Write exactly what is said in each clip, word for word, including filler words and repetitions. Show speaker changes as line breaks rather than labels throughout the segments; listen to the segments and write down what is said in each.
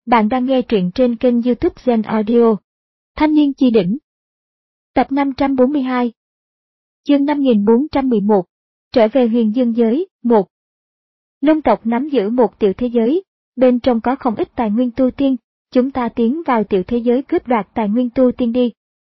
Bạn đang nghe truyện trên kênh YouTube Zen Audio. Thanh niên chi đỉnh. Tập năm trăm bốn mươi hai. Chương năm nghìn bốn trăm mười một. Trở về huyền dương giới, một. Long tộc nắm giữ một tiểu thế giới, bên trong có không ít tài nguyên tu tiên, chúng ta tiến vào tiểu thế giới cướp đoạt tài nguyên tu tiên đi.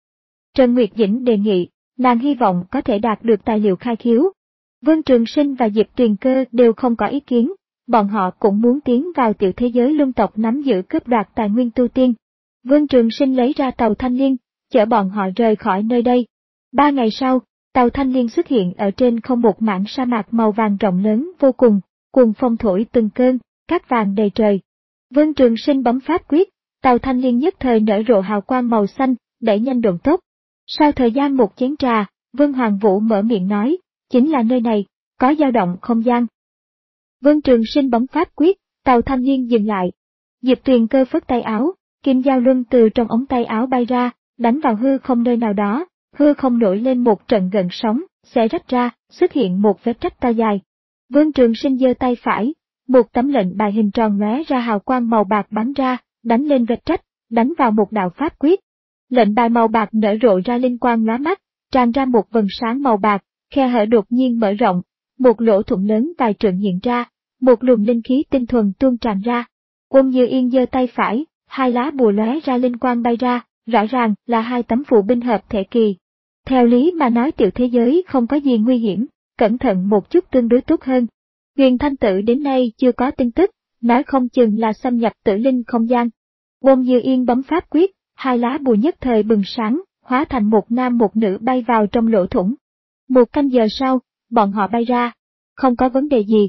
Trần Nguyệt Dĩnh đề nghị, nàng hy vọng có thể đạt được tài liệu khai khiếu. Vương Trường Sinh và Diệp Tuyền Cơ đều không có ý kiến. Bọn họ cũng muốn tiến vào tiểu thế giới Long tộc nắm giữ cướp đoạt tài nguyên tu tiên. Vương Trường Sinh lấy ra tàu Thanh Liên, chở bọn họ rời khỏi nơi đây. Ba ngày sau, tàu Thanh Liên xuất hiện ở trên không một mảng sa mạc màu vàng rộng lớn vô cùng, cuồng phong thổi từng cơn, cát vàng đầy trời. Vương Trường Sinh bấm pháp quyết, tàu Thanh Liên nhất thời nở rộ hào quang màu xanh, đẩy nhanh độ tốc. Sau thời gian một chén trà, Vương Hoàng Vũ mở miệng nói, chính là nơi này, có dao động không gian. Vương Trường Sinh bấm pháp quyết, tàu Thanh Liên dừng lại. Diệp Tuyền Cơ phất tay áo, kim giao luân từ trong ống tay áo bay ra, đánh vào hư không nơi nào đó, hư không nổi lên một trận gợn sóng, xé rách ra, xuất hiện một vết rách to dài. Vương Trường Sinh giơ tay phải, một tấm lệnh bài hình tròn lóe ra hào quang màu bạc bắn ra, đánh lên vết rách, đánh vào một đạo pháp quyết. Lệnh bài màu bạc nở rộ ra linh quang lóa mắt, tràn ra một vầng sáng màu bạc, khe hở đột nhiên mở rộng, một lỗ thủng lớn vài trượng hiện ra. Một luồng linh khí tinh thuần tuôn tràn ra. Quân Như Yên giơ tay phải, hai lá bùa lóe ra linh quang bay ra, rõ ràng là hai tấm phù binh hợp thể kỳ. Theo lý mà nói tiểu thế giới không có gì nguy hiểm, cẩn thận một chút tương đối tốt hơn. Huyền Thanh Tử đến nay chưa có tin tức, nói không chừng là xâm nhập tử linh không gian. Quân Như Yên bấm pháp quyết, hai lá bùa nhất thời bừng sáng, hóa thành một nam một nữ bay vào trong lỗ thủng. Một canh giờ sau, bọn họ bay ra. Không có vấn đề gì.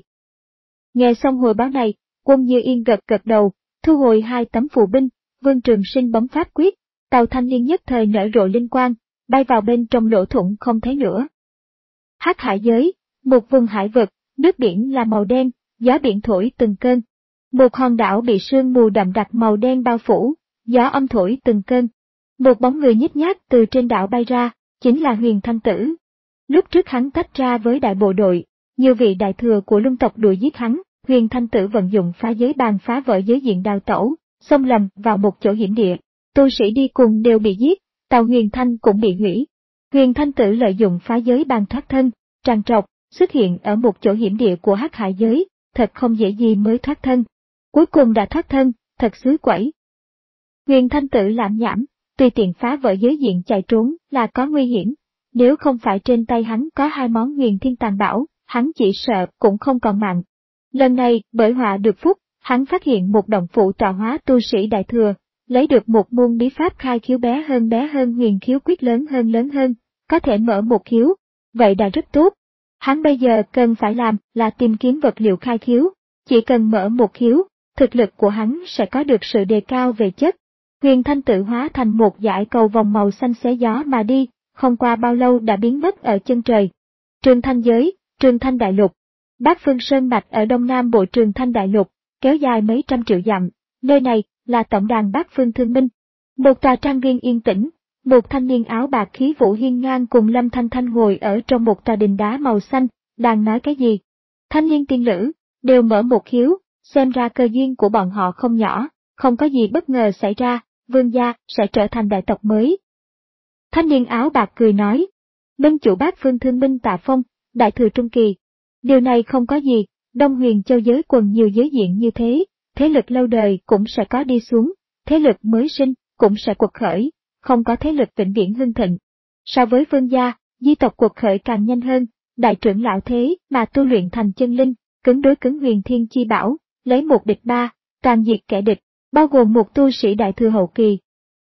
Nghe xong hồi báo này, Quân Như Yên gật gật đầu, thu hồi hai tấm phù binh, Vương Trường Sinh bấm pháp quyết, tàu Thanh Liên nhất thời nở rộ linh quang, bay vào bên trong lỗ thủng không thấy nữa. Hắc hải giới, một vùng hải vực, nước biển là màu đen, gió biển thổi từng cơn. Một hòn đảo bị sương mù đậm đặc màu đen bao phủ, gió âm thổi từng cơn. Một bóng người nhếch nhác từ trên đảo bay ra, chính là Huyền Thanh Tử. Lúc trước hắn tách ra với đại bộ đội. Nhiều vị đại thừa của Long tộc đuổi giết hắn, Huyền Thanh Tử vận dụng phá giới bàn phá vỡ giới diện đào tẩu, xông lầm vào một chỗ hiểm địa. Tu sĩ đi cùng đều bị giết, tàu Huyền Thanh cũng bị hủy. Huyền Thanh Tử lợi dụng phá giới bàn thoát thân, tràn trọc, xuất hiện ở một chỗ hiểm địa của hắc hải giới, thật không dễ gì mới thoát thân. Cuối cùng đã thoát thân, thật xứ quẩy. Huyền Thanh Tử lãm nhảm, tùy tiện phá vỡ giới diện chạy trốn là có nguy hiểm. Nếu không phải trên tay hắn có hai món huyền thiên tàng bảo, hắn chỉ sợ cũng không còn mạng. Lần này, bởi họa được phúc, hắn phát hiện một động phủ tọa hóa tu sĩ đại thừa, lấy được một môn bí pháp khai khiếu bé hơn bé hơn huyền khiếu quyết lớn hơn lớn hơn, có thể mở một khiếu, vậy đã rất tốt. Hắn bây giờ cần phải làm là tìm kiếm vật liệu khai khiếu, chỉ cần mở một khiếu, thực lực của hắn sẽ có được sự đề cao về chất. Huyền Thanh Tử hóa thành một dải cầu vòng màu xanh xé gió mà đi, không qua bao lâu đã biến mất ở chân trời. Trường Thanh giới, Trường Thanh Đại Lục. Bát Phương Sơn Mạch ở đông nam bộ Trường Thanh Đại Lục, kéo dài mấy trăm triệu dặm, nơi này là tổng đàn Bát Phương Thương Minh. Một tòa trang viên yên tĩnh, một thanh niên áo bạc khí vũ hiên ngang cùng Lâm Thanh Thanh ngồi ở trong một tòa đình đá màu xanh, đang nói cái gì. Thanh niên tiên nữ, đều mở một khiếu, xem ra cơ duyên của bọn họ không nhỏ, không có gì bất ngờ xảy ra, Vương gia sẽ trở thành đại tộc mới. Thanh niên áo bạc cười nói, Minh chủ Bát Phương Thương Minh Tạ Phong, đại thừa trung kỳ. Điều này không có gì, Đông Huyền Châu giới quần nhiều giới diện như thế, thế lực lâu đời cũng sẽ có đi xuống, thế lực mới sinh cũng sẽ quật khởi, không có thế lực vĩnh viễn hưng thịnh. So với Vương gia, di tộc quật khởi càng nhanh hơn, đại trưởng lão thế mà tu luyện thành chân linh, cứng đối cứng huyền thiên chi bảo, lấy một địch ba, toàn diệt kẻ địch, bao gồm một tu sĩ đại thừa hậu kỳ.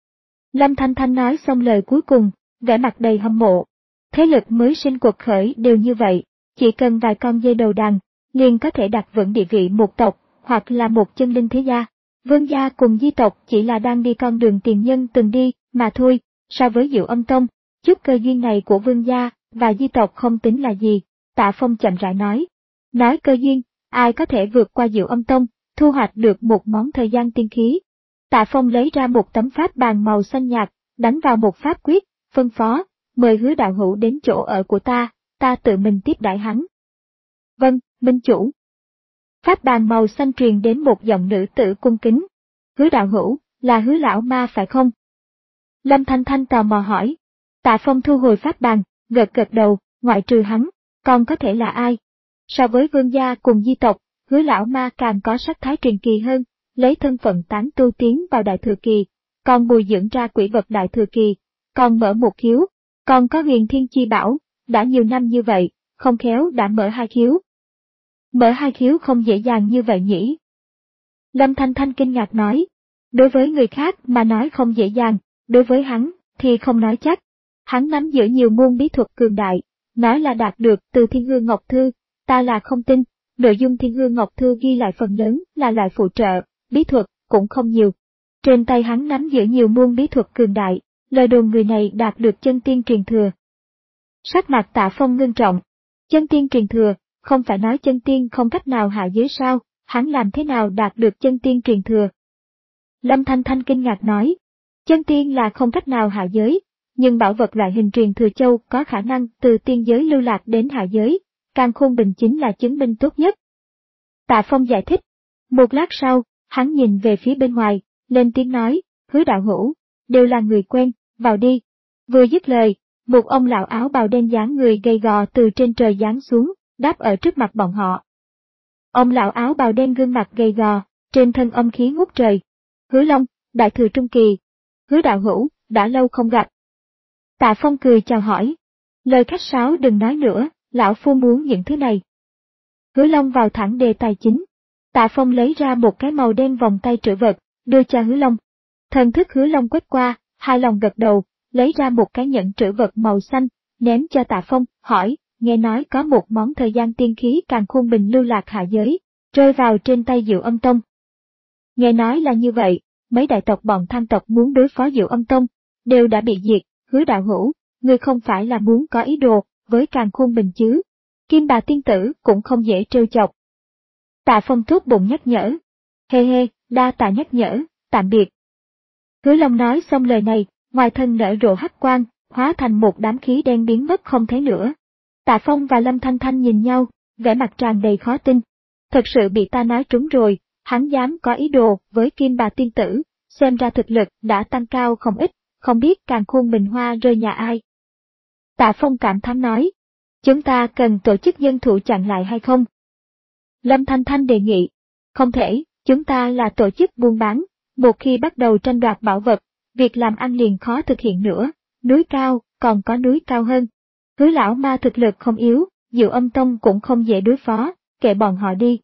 Lâm Thanh Thanh nói xong lời cuối cùng, vẻ mặt đầy hâm mộ. Thế lực mới sinh quật khởi đều như vậy, chỉ cần vài con dây đầu đàn, liền có thể đặt vững địa vị một tộc, hoặc là một chân linh thế gia. Vương gia cùng di tộc chỉ là đang đi con đường tiền nhân từng đi, mà thôi, so với Diệu Âm Tông, chút cơ duyên này của vương gia và di tộc không tính là gì, Tạ Phong chậm rãi nói. Nói cơ duyên, ai có thể vượt qua Diệu Âm Tông, thu hoạch được một món thời gian tiên khí. Tạ Phong lấy ra một tấm pháp bàn màu xanh nhạt, đánh vào một pháp quyết, phân phó, mời Hứa đạo hữu đến chỗ ở của ta, ta tự mình tiếp đãi hắn. Vâng, minh chủ. Pháp bàn màu xanh truyền đến một giọng nữ tử cung kính. Hứa đạo hữu, là Hứa lão ma phải không? Lâm Thanh Thanh tò mò hỏi. Tạ Phong thu hồi pháp bàn, gật gật đầu, ngoại trừ hắn, còn có thể là ai? So với vương gia cùng di tộc, Hứa lão ma càng có sắc thái truyền kỳ hơn, lấy thân phận tán tu tiến vào đại thừa kỳ, còn bồi dưỡng ra quỷ vật đại thừa kỳ, còn mở một khiếu, còn có huyền thiên chi bảo, đã nhiều năm như vậy, không khéo đã mở hai khiếu. Mở hai khiếu không dễ dàng như vậy nhỉ? Lâm Thanh Thanh kinh ngạc nói. Đối với người khác mà nói không dễ dàng, đối với hắn thì không nói chắc. Hắn nắm giữ nhiều môn bí thuật cường đại, nói là đạt được từ Thiên Hương Ngọc Thư, ta là không tin. Nội dung Thiên Hương Ngọc Thư ghi lại phần lớn là loại phụ trợ, bí thuật cũng không nhiều. Trên tay hắn nắm giữ nhiều môn bí thuật cường đại, lời đồn người này đạt được chân tiên truyền thừa. Sắc mặt Tạ Phong ngưng trọng. Chân tiên truyền thừa, không phải nói chân tiên không cách nào hạ giới sao, hắn làm thế nào đạt được chân tiên truyền thừa? Lâm Thanh Thanh kinh ngạc nói. Chân tiên là không cách nào hạ giới, nhưng bảo vật loại hình truyền thừa châu có khả năng từ tiên giới lưu lạc đến hạ giới, Càn Khôn Bình chính là chứng minh tốt nhất. Tạ Phong giải thích. Một lát sau, hắn nhìn về phía bên ngoài, lên tiếng nói, Hứa đạo hữu, đều là người quen, vào đi. Vừa dứt lời, một ông lão áo bào đen dáng người gầy gò từ trên trời giáng xuống, đáp ở trước mặt bọn họ. Ông lão áo bào đen gương mặt gầy gò, trên thân âm khí ngút trời. Hứa Long, đại thừa trung kỳ. Hứa đạo hữu, đã lâu không gặp. Tạ Phong cười chào hỏi. Lời khách sáo đừng nói nữa, lão phu muốn những thứ này. Hứa Long vào thẳng đề tài chính. Tạ Phong lấy ra một cái màu đen vòng tay trữ vật, đưa cho Hứa Long. Thần thức Hứa Long quét qua, hai lòng gật đầu, lấy ra một cái nhẫn trữ vật màu xanh, ném cho Tạ Phong, hỏi, nghe nói có một món thời gian tiên khí Càn Khôn Bình lưu lạc hạ giới, rơi vào trên tay Diệu Âm Tông. Nghe nói là như vậy, mấy đại tộc bọn Thang tộc muốn đối phó Diệu Âm Tông, đều đã bị diệt. Hứa đạo hữu, ngươi không phải là muốn có ý đồ với Càn Khôn Bình chứ? Kim Bà tiên tử cũng không dễ trêu chọc. Tạ Phong tốt bụng nhắc nhở. Hê hê, đa tạ nhắc nhở, tạm biệt. Hứa Long nói xong lời này, ngoài thân nở rộ hắc quang, hóa thành một đám khí đen biến mất không thấy nữa. Tạ Phong và Lâm Thanh Thanh nhìn nhau, vẻ mặt tràn đầy khó tin. Thật sự bị ta nói trúng rồi, hắn dám có ý đồ với Kim Bà tiên tử, xem ra thực lực đã tăng cao không ít, không biết Càn Khôn Bình hoa rơi nhà ai. Tạ Phong cảm thán nói, chúng ta cần tổ chức dân thủ chặn lại hay không? Lâm Thanh Thanh đề nghị, không thể, chúng ta là tổ chức buôn bán, một khi bắt đầu tranh đoạt bảo vật, việc làm ăn liền khó thực hiện nữa, núi cao, còn có núi cao hơn. Hứa lão ma thực lực không yếu, Diệu Âm Tông cũng không dễ đối phó, kệ bọn họ đi.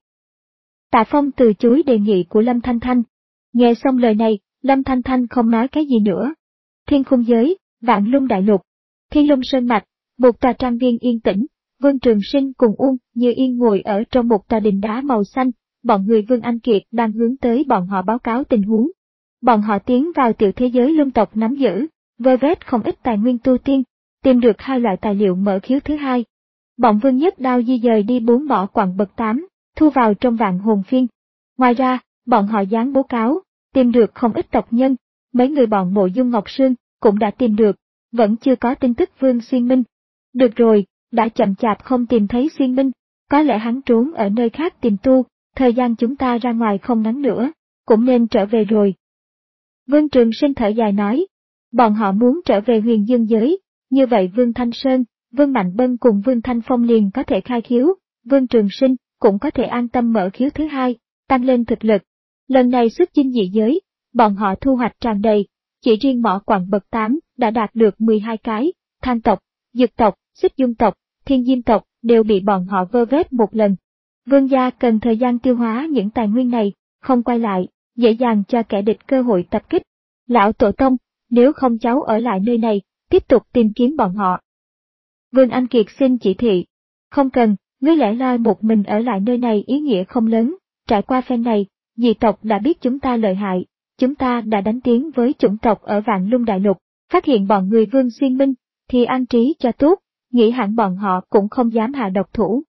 Tạ Phong từ chối đề nghị của Lâm Thanh Thanh. Nghe xong lời này, Lâm Thanh Thanh không nói cái gì nữa. Thiên Khung Giới, Vạn Lung Đại Lục, Thiên Long Sơn Mạch, một tòa trang viên yên tĩnh, Vương Trường Sinh cùng Uông Như Yên ngồi ở trong một tòa đình đá màu xanh, bọn người Vương Anh Kiệt đang hướng tới bọn họ báo cáo tình huống. Bọn họ tiến vào tiểu thế giới Luân tộc nắm giữ, vơ vét không ít tài nguyên tu tiên, tìm được hai loại tài liệu mở khiếu thứ hai. Bọn Vương Nhất Đao di dời đi bốn mỏ quặng bậc tám, thu vào trong Vạn Hồn Phiên. Ngoài ra, bọn họ dán bố cáo, tìm được không ít tộc nhân, mấy người bọn Mộ Dung Ngọc Sương cũng đã tìm được, vẫn chưa có tin tức Vương Xuyên Minh. Được rồi, đã chậm chạp không tìm thấy Xuyên Minh, có lẽ hắn trốn ở nơi khác tìm tu, thời gian chúng ta ra ngoài không ngắn nữa, cũng nên trở về rồi. Vương Trường Sinh thở dài nói, bọn họ muốn trở về Huyền Dương giới, như vậy Vương Thanh Sơn, Vương Mạnh Bân cùng Vương Thanh Phong liền có thể khai khiếu, Vương Trường Sinh cũng có thể an tâm mở khiếu thứ hai, tăng lên thực lực. Lần này xuất chinh dị giới, bọn họ thu hoạch tràn đầy, chỉ riêng mỏ quặng bậc tám đã đạt được mười hai cái, Than tộc, Dực tộc, Xích Dung tộc, Thiên Diêm tộc đều bị bọn họ vơ vét một lần. Vương gia cần thời gian tiêu hóa những tài nguyên này, không quay lại, dễ dàng cho kẻ địch cơ hội tập kích. Lão Tổ Tông, nếu không cháu ở lại nơi này, tiếp tục tìm kiếm bọn họ. Vương Anh Kiệt xin chỉ thị. Không cần, ngươi lẻ loi một mình ở lại nơi này ý nghĩa không lớn, trải qua phen này, dị tộc đã biết chúng ta lợi hại, chúng ta đã đánh tiếng với chủng tộc ở Vạn Lung Đại Lục, phát hiện bọn người Vương Xuyên Minh, thì an trí cho tốt, nghĩ hẳn bọn họ cũng không dám hạ độc thủ.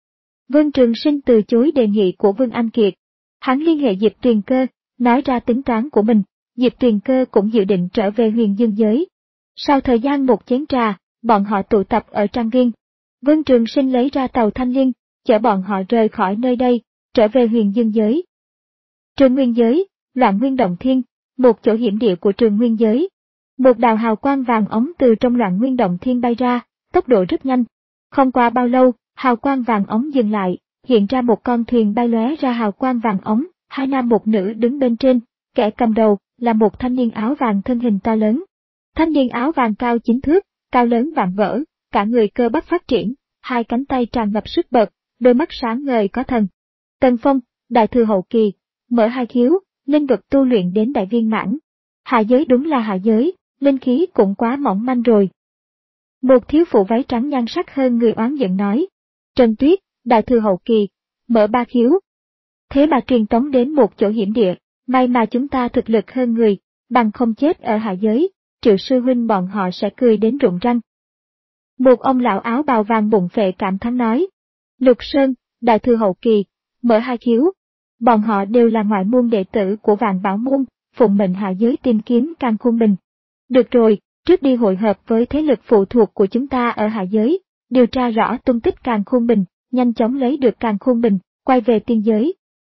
Vương Trường Sinh từ chối đề nghị của Vương Anh Kiệt. Hắn liên hệ Diệp Tuyền Cơ, nói ra tính toán của mình, Diệp Tuyền Cơ cũng dự định trở về Huyền Dương giới. Sau thời gian một chén trà, bọn họ tụ tập ở trang viên. Vương Trường Sinh lấy ra tàu Thanh Liên, chở bọn họ rời khỏi nơi đây, trở về Huyền Dương giới. Trường Nguyên giới, Loạn Nguyên Động Thiên, một chỗ hiểm địa của Trường Nguyên giới. Một đạo hào quang vàng ống từ trong Loạn Nguyên Động Thiên bay ra, tốc độ rất nhanh. Không qua bao lâu, hào quang vàng ống dừng lại, hiện ra một con thuyền bay lóe ra hào quang vàng ống, hai nam một nữ đứng bên trên, kẻ cầm đầu là một thanh niên áo vàng thân hình to lớn. Thanh niên áo vàng cao chín thước, cao lớn vạm vỡ, cả người cơ bắp phát triển, hai cánh tay tràn ngập sức bật, đôi mắt sáng ngời có thần. Tần Phong, đại thừa hậu kỳ, mở hai khiếu, linh vực tu luyện đến đại viên mãn. Hạ giới đúng là hạ giới, linh khí cũng quá mỏng manh rồi. Một thiếu phụ váy trắng nhan sắc hơn người oán giận nói. Trần Tuyết, đại thừa hậu kỳ, mở ba khiếu. Thế mà truyền tống đến một chỗ hiểm địa, may mà chúng ta thực lực hơn người, bằng không chết ở hạ giới, Triệu sư huynh bọn họ sẽ cười đến rụng răng. Một ông lão áo bào vàng bụng phệ cảm thán nói. Lục Sơn, đại thừa hậu kỳ, mở hai khiếu. Bọn họ đều là ngoại môn đệ tử của Vạn Bảo môn, phụng mệnh hạ giới tìm kiếm Càn Khôn Bình. Được rồi, trước đi hội hợp với thế lực phụ thuộc của chúng ta ở hạ giới, điều tra rõ tung tích Càn Khôn Bình, nhanh chóng lấy được Càn Khôn Bình, quay về tiên giới.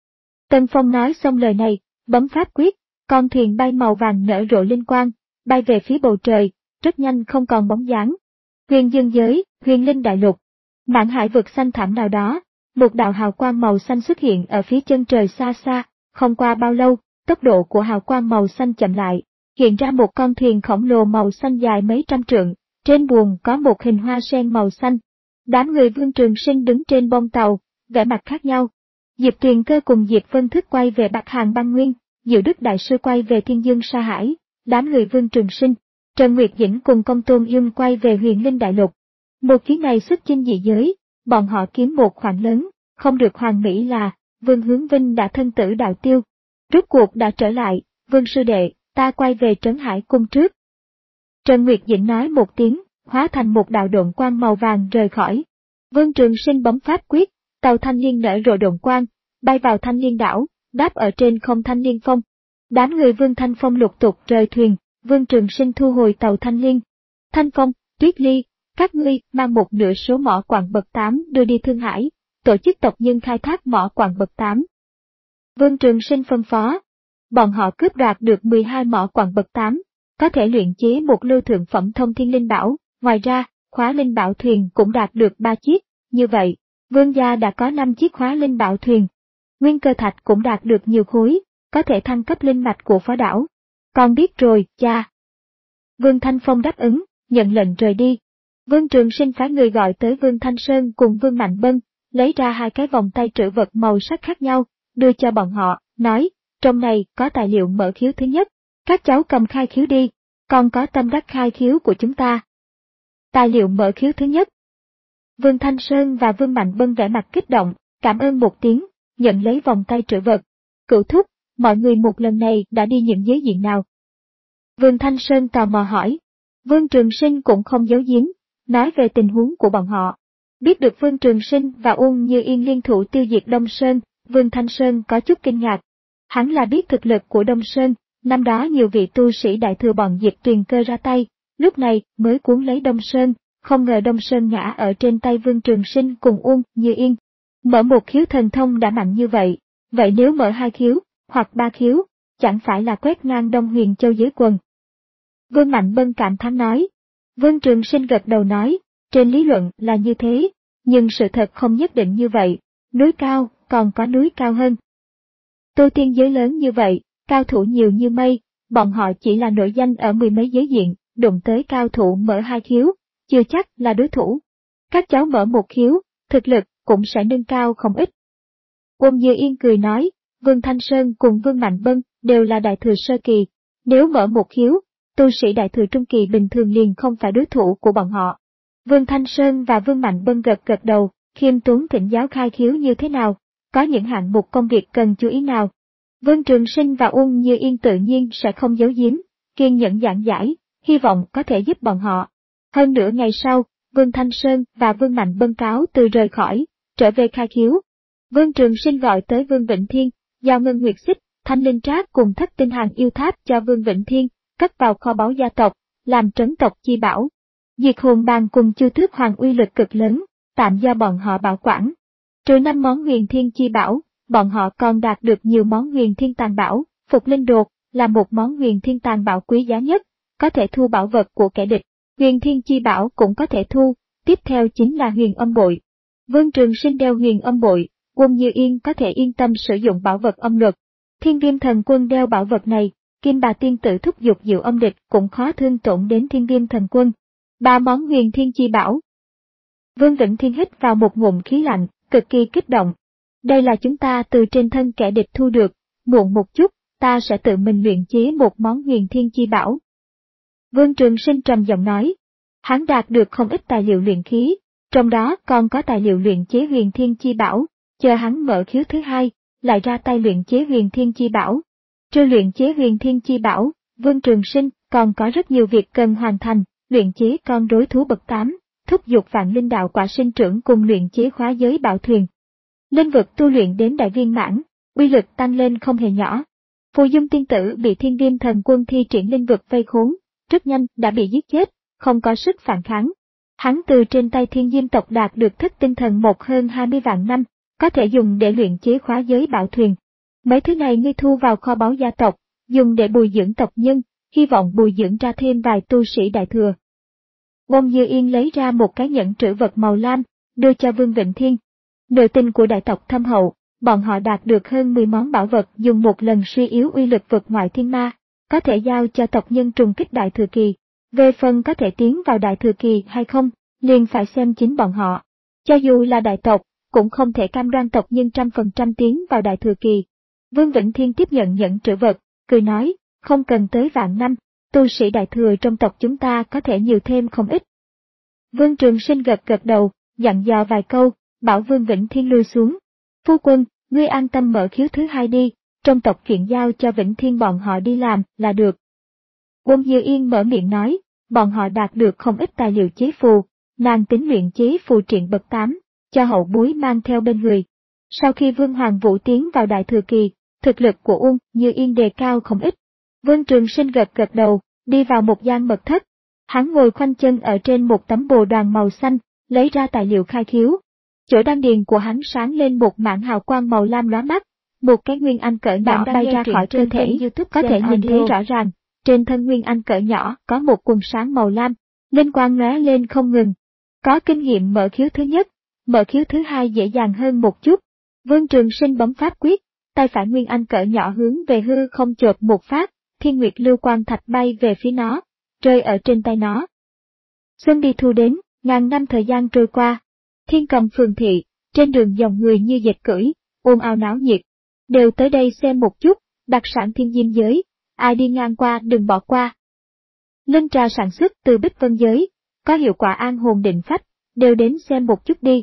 Tần Phong nói xong lời này, bấm pháp quyết, con thuyền bay màu vàng nở rộ linh quang, bay về phía bầu trời, rất nhanh không còn bóng dáng. Huyền Dương giới, Huyền Linh đại lục, mạn hải vực xanh thẳm nào đó, một đạo hào quang màu xanh xuất hiện ở phía chân trời xa xa, không qua bao lâu, tốc độ của hào quang màu xanh chậm lại, hiện ra một con thuyền khổng lồ màu xanh dài mấy trăm trượng, trên buồng có một hình hoa sen màu xanh. Đám người Vương Trường Sinh đứng trên bông tàu, vẻ mặt khác nhau. Diệp Tuyền Cơ cùng Diệp Vân Thức quay về Bắc Hàn Băng Nguyên, Diệu Đức Đại Sư quay về Thiên Dương Sa Hải, đám người Vương Trường Sinh, Trần Nguyệt Dĩnh cùng Công Tôn Dung quay về Huyền Linh Đại Lục. Một chuyến này xuất chinh dị giới, bọn họ kiếm một khoản lớn, không được hoàn mỹ là, Vương Hướng Vinh đã thân tử đạo tiêu. Rốt cuộc đã trở lại, Vương Sư Đệ, ta quay về Trấn Hải Cung trước. Trần Nguyệt Dĩnh nói một tiếng, hóa thành một đạo độn quang màu vàng rời khỏi. Vương Trường Sinh bấm pháp quyết, tàu Thanh Liên nở rộ độn quang, bay vào Thanh Liên đảo, đáp ở trên không Thanh Liên Phong. Đám người Vương Thanh Phong lục tục rời thuyền, Vương Trường Sinh thu hồi tàu Thanh Liên. Thanh Phong, Tuyết Ly, các ngươi mang một nửa số mỏ quặng bậc tám đưa đi Thương Hải, tổ chức tộc nhân khai thác mỏ quặng bậc tám. Vương Trường Sinh phân phó. Bọn họ cướp đoạt được mười hai mỏ quặng bậc tám, có thể luyện chế một lưu thượng phẩm thông thiên linh bảo, ngoài ra, khóa linh bảo thuyền cũng đạt được ba chiếc, như vậy, Vương gia đã có năm chiếc khóa linh bảo thuyền. Nguyên cơ thạch cũng đạt được nhiều khối, có thể thăng cấp linh mạch của phó đảo. Con biết rồi, cha. Vương Thanh Phong đáp ứng, nhận lệnh rời đi. Vương Trường Sinh phái người gọi tới Vương Thanh Sơn cùng Vương Mạnh Bân, lấy ra hai cái vòng tay trữ vật màu sắc khác nhau, đưa cho bọn họ, nói, trong này có tài liệu mở khiếu thứ nhất, các cháu cầm khai khiếu đi, còn có tâm đắc khai khiếu của chúng ta. Tài liệu mở khiếu thứ nhất. Vương Thanh Sơn và Vương Mạnh Bân vẻ mặt kích động, cảm ơn một tiếng, nhận lấy vòng tay trữ vật. Cửu thúc, mọi người một lần này đã đi những giới diện nào? Vương Thanh Sơn tò mò hỏi. Vương Trường Sinh cũng không giấu giếm, nói về tình huống của bọn họ. Biết được Vương Trường Sinh và Uông Như Yên liên thủ tiêu diệt Đông Sơn, Vương Thanh Sơn có chút kinh ngạc. Hắn là biết thực lực của Đông Sơn, năm đó nhiều vị tu sĩ đại thừa bọn Diệp Tuyền Cơ ra tay, lúc này mới cuốn lấy Đông Sơn, không ngờ Đông Sơn ngã ở trên tay Vương Trường Sinh cùng Uông Như Yên. Mở một khiếu thần thông đã mạnh như vậy, vậy nếu mở hai khiếu, hoặc ba khiếu, chẳng phải là quét ngang Đông Huyền Châu dưới quần. Vương Mạnh Bân cảm thán nói. Vương Trường Sinh gật đầu nói, trên lý luận là như thế, nhưng sự thật không nhất định như vậy, núi cao, còn có núi cao hơn. Tu tiên giới lớn như vậy, cao thủ nhiều như mây, bọn họ chỉ là nổi danh ở mười mấy giới diện, đụng tới cao thủ mở hai khiếu, chưa chắc là đối thủ. Các cháu mở một khiếu, thực lực cũng sẽ nâng cao không ít. Uông Như Yên cười nói, Vương Thanh Sơn cùng Vương Mạnh Bân đều là đại thừa sơ kỳ, nếu mở một khiếu, tu sĩ đại thừa trung kỳ bình thường liền không phải đối thủ của bọn họ. Vương Thanh Sơn và Vương Mạnh Bân gật gật đầu, khiêm tốn thỉnh giáo khai khiếu như thế nào, có những hạng mục công việc cần chú ý nào. Vương Trường Sinh và Uông Như Yên tự nhiên sẽ không giấu giếm, kiên nhẫn giảng giải, hy vọng có thể giúp bọn họ. Hơn nửa ngày sau, Vương Thanh Sơn và Vương Mạnh Bân cáo từ rời khỏi, trở về khai khiếu. Vương Trường Sinh gọi tới Vương Vĩnh Thiên, giao Ngân Nguyệt Xích, Thanh Linh Trác cùng Thất Tinh Hàng yêu tháp cho Vương Vĩnh Thiên, cất vào kho báu gia tộc, làm trấn tộc chi bảo. Diệt hồn bàn cùng Chu Tước Hoàng uy lực cực lớn, tạm do bọn họ bảo quản. Trừ năm món huyền thiên chi bảo, bọn họ còn đạt được nhiều món huyền thiên tàn bảo, Phục linh đột là một món huyền thiên tàn bảo quý giá nhất, có thể thu bảo vật của kẻ địch. Huyền thiên chi bảo cũng có thể thu, tiếp theo chính là huyền âm bội. Vương Trường Sinh đeo huyền âm bội, Quân Như Yên có thể yên tâm sử dụng bảo vật âm luật. Thiên Viêm Thần Quân đeo bảo vật này, Kim Bà Tiên Tử thúc giục diệu âm địch cũng khó thương tổn đến Thiên Viêm Thần Quân. Ba món huyền thiên chi bảo. Vương Vĩnh Thiên hít vào một ngụm khí lạnh, cực kỳ kích động. Đây là chúng ta từ trên thân kẻ địch thu được, muộn một chút, ta sẽ tự mình luyện chế một món huyền thiên chi bảo. Vương Trường Sinh trầm giọng nói, hắn đạt được không ít tài liệu luyện khí, trong đó còn có tài liệu luyện chế huyền thiên chi bảo, chờ hắn mở khiếu thứ hai, lại ra tay luyện chế huyền thiên chi bảo. Trừ luyện chế huyền thiên chi bảo, Vương Trường Sinh còn có rất nhiều việc cần hoàn thành, luyện chế con rối thú bậc tám, thúc giục vạn linh đạo quả sinh trưởng cùng luyện chế khóa giới bảo thuyền. Linh vực tu luyện đến đại viên mãn, uy lực tăng lên không hề nhỏ. Phù Dung tiên tử bị Thiên Viêm Thần Quân thi triển linh vực vây khốn, rất nhanh đã bị giết chết, không có sức phản kháng. Hắn từ trên tay Thiên Diêm tộc đạt được thức tinh thần một hơn hai mươi vạn năm, có thể dùng để luyện chế khóa giới bảo thuyền. Mấy thứ này ngươi thu vào kho báu gia tộc, dùng để bồi dưỡng tộc nhân, hy vọng bồi dưỡng ra thêm vài tu sĩ đại thừa. Quân Như Yên lấy ra một cái nhẫn trữ vật màu lam, đưa cho Vương Vĩnh Thiên. Nội tình của đại tộc thâm hậu, bọn họ đạt được hơn mười món bảo vật dùng một lần suy yếu uy lực vượt ngoại thiên ma, có thể giao cho tộc nhân trùng kích đại thừa kỳ. Về phần có thể tiến vào đại thừa kỳ hay không, liền phải xem chính bọn họ. Cho dù là đại tộc, cũng không thể cam đoan tộc nhân trăm phần trăm tiến vào đại thừa kỳ. Vương Vĩnh Thiên tiếp nhận nhẫn trữ vật, cười nói, không cần tới vạn năm, tu sĩ đại thừa trong tộc chúng ta có thể nhiều thêm không ít. Vương Trường Sinh gật gật đầu, dặn dò vài câu, bảo Vương Vĩnh Thiên lui xuống. Phu quân, ngươi an tâm mở khiếu thứ hai đi, trong tộc chuyện giao cho Vĩnh Thiên bọn họ đi làm là được. Quân Như Yên mở miệng nói, bọn họ đạt được không ít tài liệu chế phù, nàng tính luyện chế phù triện bậc tám, cho hậu bối mang theo bên người. Sau khi Vương Hoàng Vũ tiến vào đại thừa kỳ, thực lực của Uông Như Yên đề cao không ít. Vương Trường Sinh gật gật đầu, đi vào một gian mật thất. Hắn ngồi khoanh chân ở trên một tấm bồ đoàn màu xanh, lấy ra tài liệu khai khiếu. Chỗ đan điền của hắn sáng lên một mảng hào quang màu lam lóa mắt, một cái nguyên anh cỡ nhỏ bay ra khỏi cơ thể, có thể nhìn thấy rõ ràng. Trên thân nguyên anh cỡ nhỏ có một quần sáng màu lam, linh quang lóe lên không ngừng. Có kinh nghiệm mở khiếu thứ nhất, mở khiếu thứ hai dễ dàng hơn một chút. Vương Trường Sinh bấm pháp quyết, tay phải nguyên anh cỡ nhỏ hướng về hư không chộp một phát, thiên nguyệt lưu quang thạch bay về phía nó, rơi ở trên tay nó. Xuân đi thu đến, ngàn năm thời gian trôi qua. Thiên Cầm phường thị, trên đường dòng người như dệt cưỡi, ồn ào náo nhiệt. Đều tới đây xem một chút, đặc sản thiên diêm giới, ai đi ngang qua đừng bỏ qua. Linh trà sản xuất từ Bích Vân giới, có hiệu quả an hồn định phách, đều đến xem một chút đi.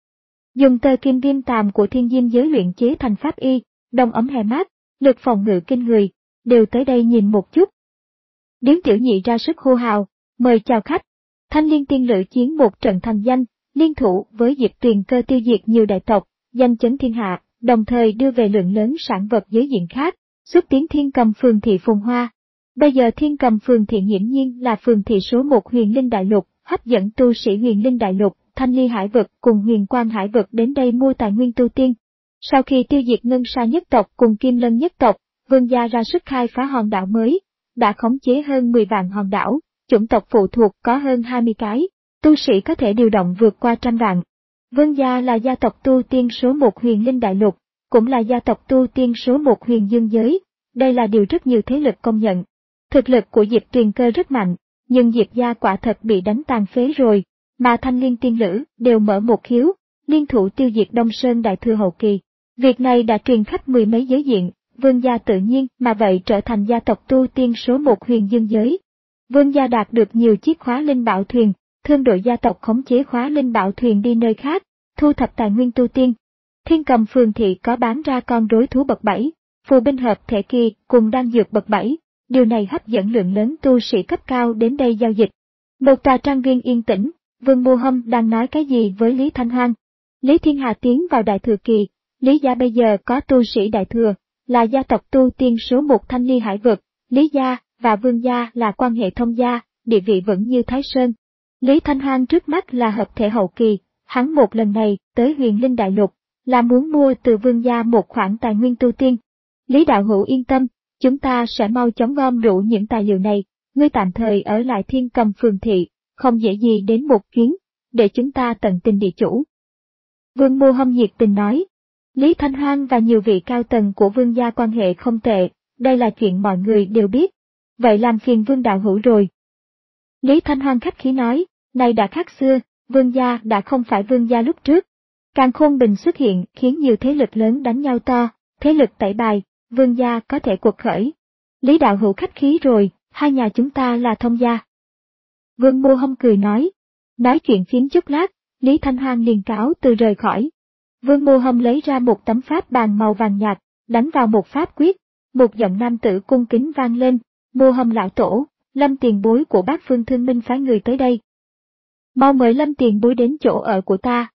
Dùng tơ kim viêm tàm của thiên diêm giới luyện chế thành pháp y, đông ấm hè mát, lực phòng ngự kinh người, đều tới đây nhìn một chút. Điếm tiểu nhị ra sức hô hào, mời chào khách. Thanh Liên tiên lữ chiến một trận thành danh, liên thủ với Diệp Tuyền Cơ tiêu diệt nhiều đại tộc, danh chấn thiên hạ, đồng thời đưa về lượng lớn sản vật giới diện khác, xúc tiến Thiên Cầm phường thị phồn hoa. Bây giờ Thiên Cầm phường thị nghiễm nhiên là phường thị số một huyền linh đại lục, hấp dẫn tu sĩ huyền linh đại lục, Thanh Ly hải vực cùng huyền quang hải vực đến đây mua tài nguyên tu tiên. Sau khi tiêu diệt Ngân Sa nhất tộc cùng Kim Lân nhất tộc, Vương gia ra sức khai phá hòn đảo mới, đã khống chế hơn mười vạn hòn đảo, chủng tộc phụ thuộc có hơn hai mươi cái, tu sĩ có thể điều động vượt qua trăm vạn. Vương gia là gia tộc tu tiên số một huyền linh đại lục, cũng là gia tộc tu tiên số một huyền dương giới, đây là điều rất nhiều thế lực công nhận. Thực lực của Diệp Tuyền Cơ rất mạnh, nhưng Diệp gia quả thật bị đánh tàn phế rồi, mà Thanh Liên tiên lữ đều mở một khiếu, liên thủ tiêu diệt Đông Sơn đại thừa hậu kỳ. Việc này đã truyền khắp mười mấy giới diện, Vương gia tự nhiên mà vậy trở thành gia tộc tu tiên số một huyền dương giới. Vương gia đạt được nhiều chiếc khóa linh bảo thuyền, thương đội gia tộc khống chế khóa linh bảo thuyền đi nơi khác, thu thập tài nguyên tu tiên. Thiên Cầm phường thị có bán ra con rối thú bậc bảy, phù binh hợp thể kỳ cùng đan dược bậc bảy, điều này hấp dẫn lượng lớn tu sĩ cấp cao đến đây giao dịch. Một tòa trang viên yên tĩnh, Vương Mô Hâm đang nói cái gì với Lý Thanh Hoang. Lý Thiên Hà tiến vào đại thừa kỳ, Lý gia bây giờ có tu sĩ đại thừa, là gia tộc tu tiên số một Thanh Ly hải vực, Lý gia và Vương gia là quan hệ thông gia, địa vị vững như Thái Sơn. Lý Thanh Hoang trước mắt là hợp thể hậu kỳ, hắn một lần này tới huyền linh đại lục, là muốn mua từ Vương gia một khoản tài nguyên tu tiên. Lý đạo hữu yên tâm, chúng ta sẽ mau chóng gom đủ những tài liệu này, ngươi tạm thời ở lại Thiên Cầm phường thị, không dễ gì đến một chuyến, để chúng ta tận tình địa chủ. Vương Mô Hâm nhiệt tình nói, Lý Thanh Hoang và nhiều vị cao tầng của Vương gia quan hệ không tệ, đây là chuyện mọi người đều biết, vậy làm phiền Vương đạo hữu rồi. Lý Thanh Hoang khách khí nói, này đã khác xưa, Vương gia đã không phải Vương gia lúc trước. Càn Khôn Bình xuất hiện khiến nhiều thế lực lớn đánh nhau to, thế lực tẩy bài, Vương gia có thể cuộc khởi. Lý đạo hữu khách khí rồi, hai nhà chúng ta là thông gia. Vương Mô Hâm cười nói, nói chuyện phím chút lát, Lý Thanh Hoang liền cáo từ rời khỏi. Vương Mô Hâm lấy ra một tấm pháp bàn màu vàng nhạt, đánh vào một pháp quyết, một giọng nam tử cung kính vang lên, Mô Hâm lão tổ, Lâm tiền bối của Bát Phương Thương Minh phái người tới đây. Mau mời Lâm tiền bối đến chỗ ở của ta.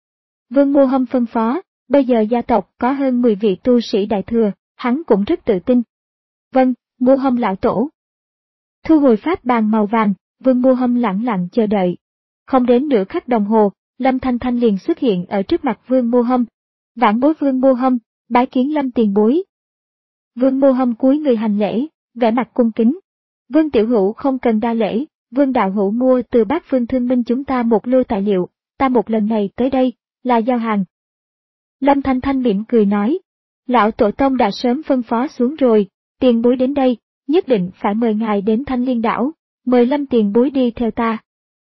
Vương Mô Hâm phân phó, bây giờ gia tộc có hơn mười vị tu sĩ đại thừa, hắn cũng rất tự tin. Vâng, Mô Hâm lão tổ. Thu hồi pháp bàn màu vàng, Vương Mô Hâm lặng lặng chờ đợi. Không đến nửa khắc đồng hồ, Lâm Thanh Thanh liền xuất hiện ở trước mặt Vương Mô Hâm. Vãn bối Vương Mô Hâm, bái kiến Lâm tiền bối. Vương Mô Hâm cúi người hành lễ, vẻ mặt cung kính. Vương tiểu hữu không cần đa lễ, Vương đạo hữu mua từ Bát Phương Thương Minh chúng ta một lô tài liệu, ta một lần này tới đây, là giao hàng. Lâm Thanh Thanh mỉm cười nói, lão tổ tông đã sớm phân phó xuống rồi, tiền bối đến đây, nhất định phải mời ngài đến Thanh Liên đảo, mời Lâm tiền bối đi theo ta.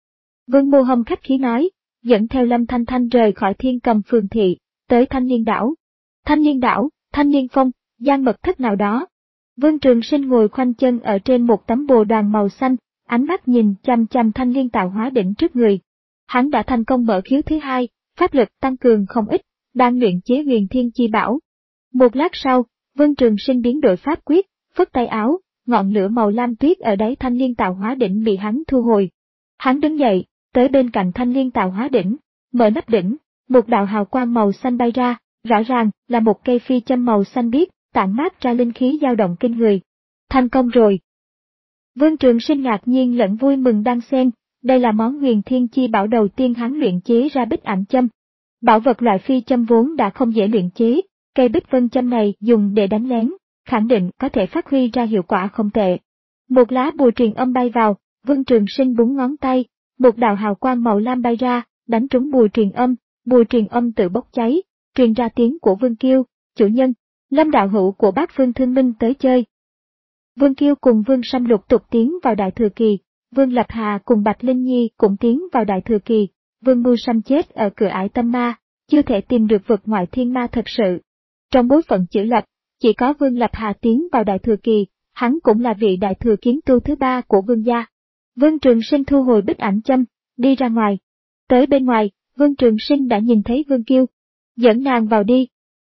Vương Mô Hâm khách khí nói, dẫn theo Lâm Thanh Thanh rời khỏi Thiên Cầm phường thị, tới Thanh Liên đảo. Thanh Liên đảo, Thanh Liên Phong, gian mật thất nào đó. Vương Trường Sinh ngồi khoanh chân ở trên một tấm bồ đoàn màu xanh, ánh mắt nhìn chằm chằm Thanh Liên tạo hóa đỉnh trước người. Hắn đã thành công mở khiếu thứ hai, pháp lực tăng cường không ít, đang luyện chế Huyền Thiên Chi Bảo. Một lát sau, Vương Trường Sinh biến đổi pháp quyết, phất tay áo, ngọn lửa màu lam tuyết ở đáy Thanh Liên tạo hóa đỉnh bị hắn thu hồi. Hắn đứng dậy, tới bên cạnh Thanh Liên tạo hóa đỉnh, mở nắp đỉnh, một đạo hào quang màu xanh bay ra, rõ ràng là một cây phi châm màu xanh biếc, tản mát ra linh khí dao động kinh người. Thành công rồi. Vương Trường Sinh ngạc nhiên lẫn vui mừng đan xen, đây là món Huyền Thiên Chi Bảo đầu tiên hắn luyện chế ra bích ảnh châm. Bảo vật loại phi châm vốn đã không dễ luyện chế, cây bích vân châm này dùng để đánh lén, khẳng định có thể phát huy ra hiệu quả không tệ. Một lá bùa truyền âm bay vào, Vương Trường Sinh búng ngón tay, một đạo hào quang màu lam bay ra, đánh trúng bùa truyền âm, bùa truyền âm tự bốc cháy, truyền ra tiếng của Vương Kiêu, chủ nhân, Lâm đạo hữu của Bát Phương Thương Minh tới chơi. Vương Kiêu cùng Vương Sâm lục tục tiến vào Đại Thừa Kỳ, Vương Lập Hà cùng Bạch Linh Nhi cũng tiến vào Đại Thừa Kỳ, Vương Mưu Sâm chết ở cửa ải tâm ma, chưa thể tìm được vực ngoại thiên ma thật sự. Trong bối phận chữ Lập, chỉ có Vương Lập Hà tiến vào Đại Thừa Kỳ, hắn cũng là vị Đại Thừa Kiếm Tu thứ ba của Vương gia. Vương Trường Sinh thu hồi bích ảnh châm, đi ra ngoài. Tới bên ngoài, Vương Trường Sinh đã nhìn thấy Vương Kiêu. Dẫn nàng vào đi.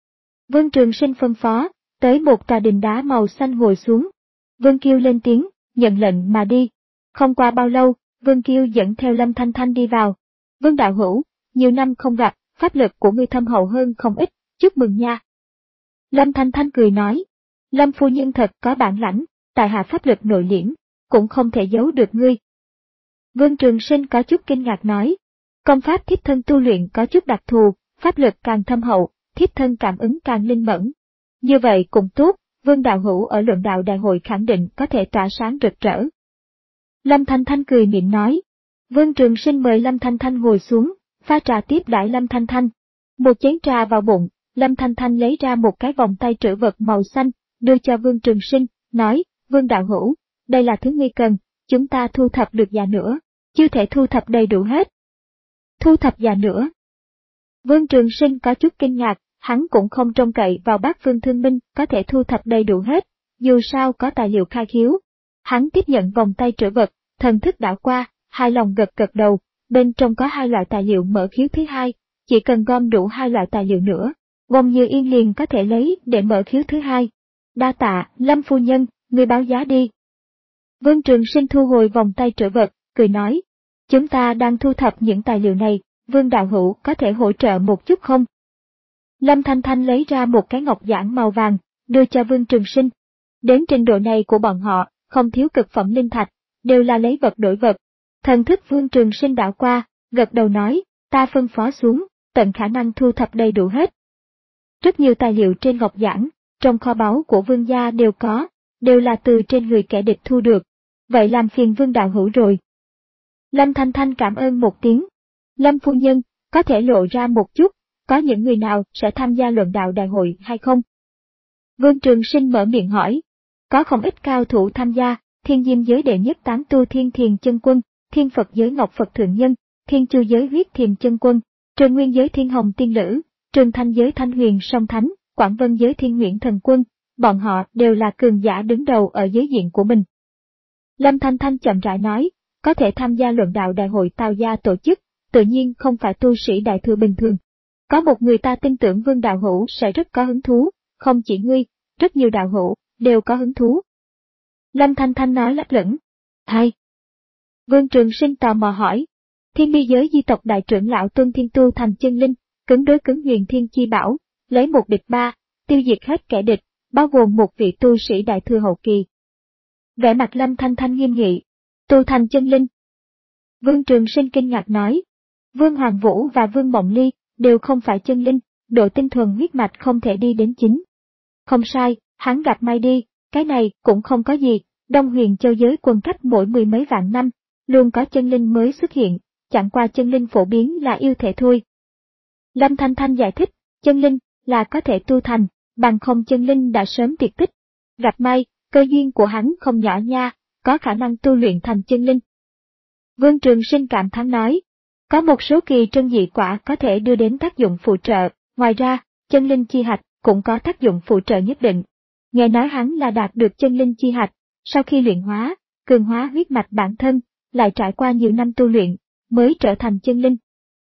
Vương Trường Sinh phân phó, tới một tòa đình đá màu xanh ngồi xuống. Vương Kiêu lên tiếng, nhận lệnh mà đi. Không qua bao lâu, Vương Kiêu dẫn theo Lâm Thanh Thanh đi vào. Vương đạo hữu, nhiều năm không gặp, pháp lực của ngươi thâm hậu hơn không ít, chúc mừng nha. Lâm Thanh Thanh cười nói, Lâm phu nhân thật có bản lãnh, tại hạ pháp lực nội liễm, cũng không thể giấu được ngươi. Vương Trường Sinh có chút kinh ngạc nói, công pháp thiếp thân tu luyện có chút đặc thù, pháp lực càng thâm hậu, thiếp thân cảm ứng càng linh mẫn. Như vậy cũng tốt, Vương đạo hữu ở luận đạo đại hội khẳng định có thể tỏa sáng rực rỡ. Lâm Thanh Thanh cười mỉm nói. Vương Trường Sinh mời Lâm Thanh Thanh ngồi xuống, pha trà tiếp đãi Lâm Thanh Thanh. Một chén trà vào bụng, Lâm Thanh Thanh lấy ra một cái vòng tay trữ vật màu xanh, đưa cho Vương Trường Sinh, nói, Vương đạo hữu, đây là thứ ngươi cần, chúng ta thu thập được già nữa, chưa thể thu thập đầy đủ hết. Thu thập già nữa. Vương Trường Sinh có chút kinh ngạc, hắn cũng không trông cậy vào Bát Phương Thương Minh có thể thu thập đầy đủ hết, dù sao có tài liệu khai khiếu. Hắn tiếp nhận vòng tay trữ vật, thần thức đảo qua, hài lòng gật gật đầu, bên trong có hai loại tài liệu mở khiếu thứ hai, chỉ cần gom đủ hai loại tài liệu nữa, Vong Như Yên liền có thể lấy để mở khiếu thứ hai. Đa tạ, Lâm phu nhân, ngươi báo giá đi. Vương Trường Sinh thu hồi vòng tay trữ vật, cười nói, chúng ta đang thu thập những tài liệu này, Vương đạo hữu có thể hỗ trợ một chút không? Lâm Thanh Thanh lấy ra một cái ngọc giản màu vàng, đưa cho Vương Trường Sinh. Đến trình độ này của bọn họ, không thiếu cực phẩm linh thạch, đều là lấy vật đổi vật. Thần thức Vương Trường Sinh đảo qua, gật đầu nói, ta phân phó xuống, tận khả năng thu thập đầy đủ hết. Rất nhiều tài liệu trên ngọc giản, trong kho báu của Vương gia đều có, đều là từ trên người kẻ địch thu được. Vậy làm phiền Vương đạo hữu rồi. Lâm Thanh Thanh cảm ơn một tiếng. Lâm phu nhân, có thể lộ ra một chút, có những người nào sẽ tham gia luận đạo đại hội hay không? Vương Trường Sinh mở miệng hỏi. Có không ít cao thủ tham gia, Thiên Diêm giới đệ nhất tán tu Thiên Thiền chân quân, Thiên Phật giới Ngọc Phật thượng nhân, Thiên Chu giới Huyết Thiềm chân quân, Trường Nguyên giới Thiên Hồng tiên lữ, Trường Thanh giới Thanh Huyền song thánh, Quảng Vân giới Thiên Nguyễn thần quân, bọn họ đều là cường giả đứng đầu ở giới diện của mình. Lâm Thanh Thanh chậm rãi nói, có thể tham gia luận đạo đại hội Tào gia tổ chức, tự nhiên không phải tu sĩ đại thừa bình thường. Có một người ta tin tưởng Vương đạo hữu sẽ rất có hứng thú, không chỉ ngươi, rất nhiều đạo hữu đều có hứng thú. Lâm Thanh Thanh nói lấp lửng. Hay. Vương Trường Sinh tò mò hỏi. Thiên mi giới di tộc đại trưởng lão Tuân Thiên Tu thành chân linh, cứng đối cứng huyền thiên chi bảo, lấy một địch ba, tiêu diệt hết kẻ địch, bao gồm một vị tu sĩ đại thừa hậu kỳ. Vẻ mặt Lâm Thanh Thanh nghiêm nghị. Tu thành chân linh. Vương Trường Sinh kinh ngạc nói. Vương Hoàng Vũ và Vương Mộng Ly đều không phải chân linh, độ tinh thuần huyết mạch không thể đi đến chính. Không sai, hắn gặp may đi, cái này cũng không có gì, Đông Huyền Châu giới quần cách mỗi mười mấy vạn năm, luôn có chân linh mới xuất hiện, chẳng qua chân linh phổ biến là yêu thể thôi. Lâm Thanh Thanh giải thích, chân linh là có thể tu thành, bằng không chân linh đã sớm tuyệt tích. Gặp may, cơ duyên của hắn không nhỏ nha, có khả năng tu luyện thành chân linh. Vương Trường Sinh cảm thán nói, có một số kỳ trân dị quả có thể đưa đến tác dụng phụ trợ, ngoài ra, chân linh chi hạch cũng có tác dụng phụ trợ nhất định. Nghe nói hắn là đạt được chân linh chi hạch, sau khi luyện hóa, cường hóa huyết mạch bản thân, lại trải qua nhiều năm tu luyện, mới trở thành chân linh.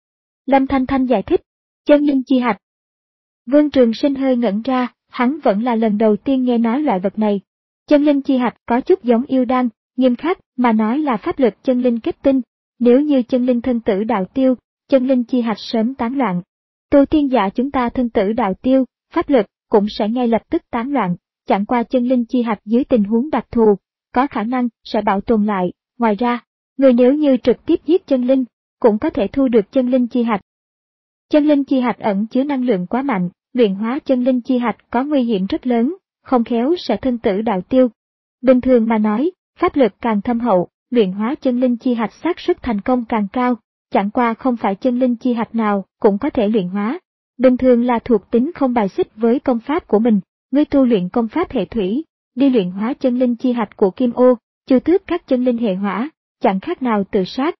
Lâm Thanh Thanh giải thích, chân linh chi hạch. Vương Trường Sinh hơi ngẩn ra, hắn vẫn là lần đầu tiên nghe nói loại vật này. Chân linh chi hạch có chút giống yêu đan, nghiêm khắc mà nói là pháp lực chân linh kết tinh, nếu như chân linh thân tử đạo tiêu, chân linh chi hạch sớm tán loạn. Tu tiên giả chúng ta thân tử đạo tiêu, pháp lực cũng sẽ ngay lập tức tán loạn, chẳng qua chân linh chi hạch dưới tình huống đặc thù, có khả năng sẽ bảo tồn lại. Ngoài ra, người nếu như trực tiếp giết chân linh, cũng có thể thu được chân linh chi hạch. Chân linh chi hạch ẩn chứa năng lượng quá mạnh, luyện hóa chân linh chi hạch có nguy hiểm rất lớn, không khéo sẽ thân tử đạo tiêu. Bình thường mà nói, pháp lực càng thâm hậu, luyện hóa chân linh chi hạch xác suất thành công càng cao, chẳng qua không phải chân linh chi hạch nào cũng có thể luyện hóa. Bình thường là thuộc tính không bài xích với công pháp của mình, ngươi tu luyện công pháp hệ thủy, đi luyện hóa chân linh chi hạch của Kim Ô, chu tước các chân linh hệ hỏa, chẳng khác nào tự sát.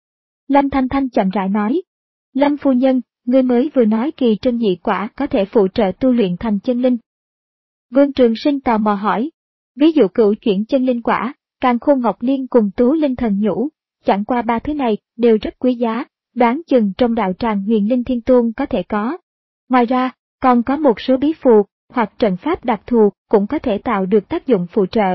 Lâm Thanh Thanh chậm rãi nói, Lâm phu nhân, ngươi mới vừa nói kỳ trân dị quả có thể phụ trợ tu luyện thành chân linh. Vương Trường Sinh tò mò hỏi, ví dụ cửu chuyển chân linh quả, Càn Khôn Ngọc Liên cùng Tú Linh Thần Nhũ, chẳng qua ba thứ này đều rất quý giá, đoán chừng trong đạo tràng Huyền Linh Thiên Tôn có thể có. Ngoài ra, còn có một số bí phù hoặc trận pháp đặc thù cũng có thể tạo được tác dụng phụ trợ.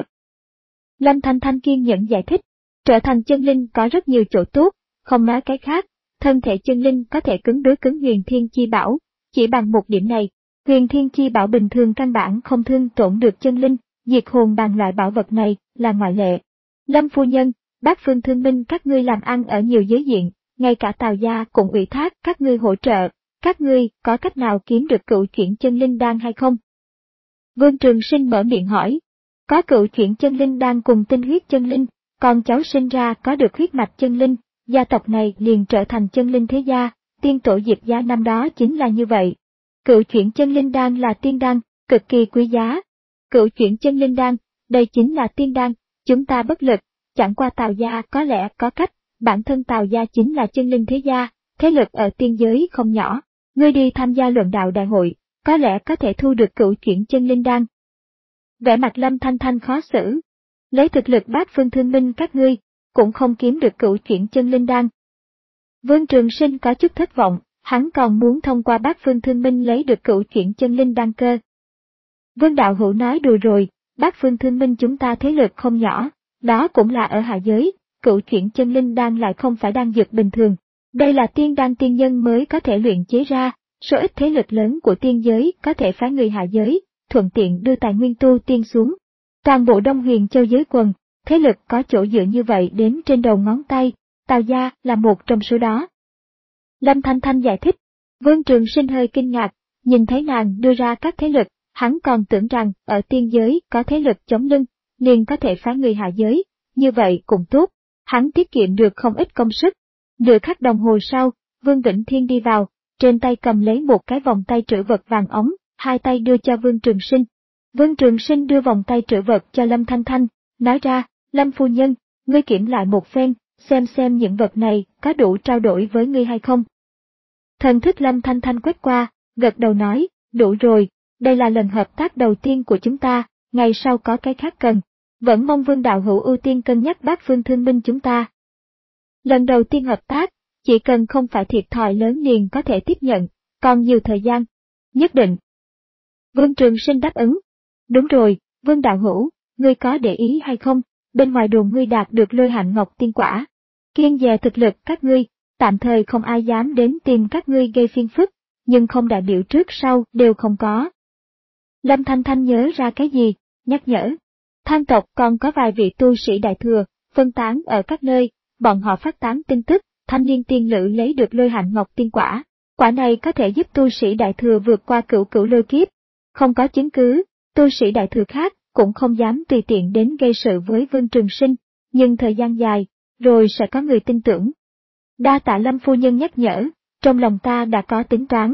Lâm Thanh Thanh kiên nhẫn giải thích, trở thành chân linh có rất nhiều chỗ tốt, không nói cái khác, thân thể chân linh có thể cứng đối cứng Huyền Thiên Chi Bảo, chỉ bằng một điểm này, Huyền Thiên Chi Bảo bình thường căn bản không thương tổn được chân linh, diệt hồn bằng loại bảo vật này là ngoại lệ. Lâm phu nhân, Bát Phương Thương Minh các ngươi làm ăn ở nhiều giới diện, ngay cả Tào gia cũng ủy thác các ngươi hỗ trợ, các ngươi có cách nào kiếm được cựu chuyển chân linh đan hay không? Vương Trường Sinh mở miệng hỏi, có cựu chuyển chân linh đan cùng tinh huyết chân linh, con cháu sinh ra có được huyết mạch chân linh, gia tộc này liền trở thành chân linh thế gia, tiên tổ Diệp gia năm đó chính là như vậy. Cựu chuyển chân linh đan là tiên đan, cực kỳ quý giá. Cựu chuyển chân linh đan, đây chính là tiên đan, chúng ta bất lực, chẳng qua Tào gia có lẽ có cách, bản thân Tào gia chính là chân linh thế gia, thế lực ở tiên giới không nhỏ, ngươi đi tham gia luận đạo đại hội, có lẽ có thể thu được cựu chuyển chân linh đan. Vẻ mặt Lâm Thanh Thanh khó xử, lấy thực lực Bát Phương Thương Minh các ngươi, cũng không kiếm được cựu chuyển chân linh đan. Vương Trường Sinh có chút thất vọng, hắn còn muốn thông qua Bát Phương Thương Minh lấy được cựu chuyển chân linh đan cơ. Vương đạo hữu nói đùa rồi, Bát Phương Thương Minh chúng ta thế lực không nhỏ, đó cũng là ở hạ giới, cựu chuyển chân linh đan lại không phải đan dược bình thường. Đây là tiên đan tiên nhân mới có thể luyện chế ra, số ít thế lực lớn của tiên giới có thể phái người hạ giới, thuận tiện đưa tài nguyên tu tiên xuống. Toàn bộ Đông Huyền Châu giới quần, thế lực có chỗ dựa như vậy đếm trên đầu ngón tay, Tào gia là một trong số đó. Lâm Thanh Thanh giải thích, Vương Trường Sinh hơi kinh ngạc, nhìn thấy nàng đưa ra các thế lực, Hắn còn tưởng rằng ở tiên giới có thế lực chống lưng, liền có thể phá người hạ giới, như vậy cũng tốt, hắn tiết kiệm được không ít công sức. Nửa khắc đồng hồ sau, Vương Vĩnh Thiên đi vào, trên tay cầm lấy một cái vòng tay trữ vật vàng ống, hai tay đưa cho Vương Trường Sinh. Vương Trường Sinh đưa vòng tay trữ vật cho Lâm Thanh Thanh, nói ra, Lâm phu nhân, ngươi kiểm lại một phen, xem xem những vật này có đủ trao đổi với ngươi hay không. Thần thức Lâm Thanh Thanh quét qua, gật đầu nói, đủ rồi, đây là lần hợp tác đầu tiên của chúng ta, ngày sau có cái khác cần. Vẫn mong Vương đạo hữu ưu tiên cân nhắc bác phương thương minh chúng ta. Lần đầu tiên hợp tác, chỉ cần không phải thiệt thòi lớn liền có thể tiếp nhận, còn nhiều thời gian. Nhất định. Vương Trường Sinh đáp ứng. Đúng rồi, Vương đạo hữu, ngươi có để ý hay không, bên ngoài đồn ngươi đạt được lôi hạnh ngọc tiên quả. Kiêng dè thực lực các ngươi, tạm thời không ai dám đến tìm các ngươi gây phiền phức, nhưng không đại biểu trước sau đều không có. Lâm Thanh Thanh nhớ ra cái gì, nhắc nhở. Than tộc còn có vài vị tu sĩ đại thừa, phân tán ở các nơi, bọn họ phát tán tin tức, thanh niên tiên lữ lấy được lôi hạnh ngọc tiên quả. Quả này có thể giúp tu sĩ đại thừa vượt qua cửu cửu lôi kiếp. Không có chứng cứ, tu sĩ đại thừa khác cũng không dám tùy tiện đến gây sự với Vương Trường Sinh, nhưng thời gian dài, rồi sẽ có người tin tưởng. Đa tạ Lâm phu nhân nhắc nhở, trong lòng ta đã có tính toán.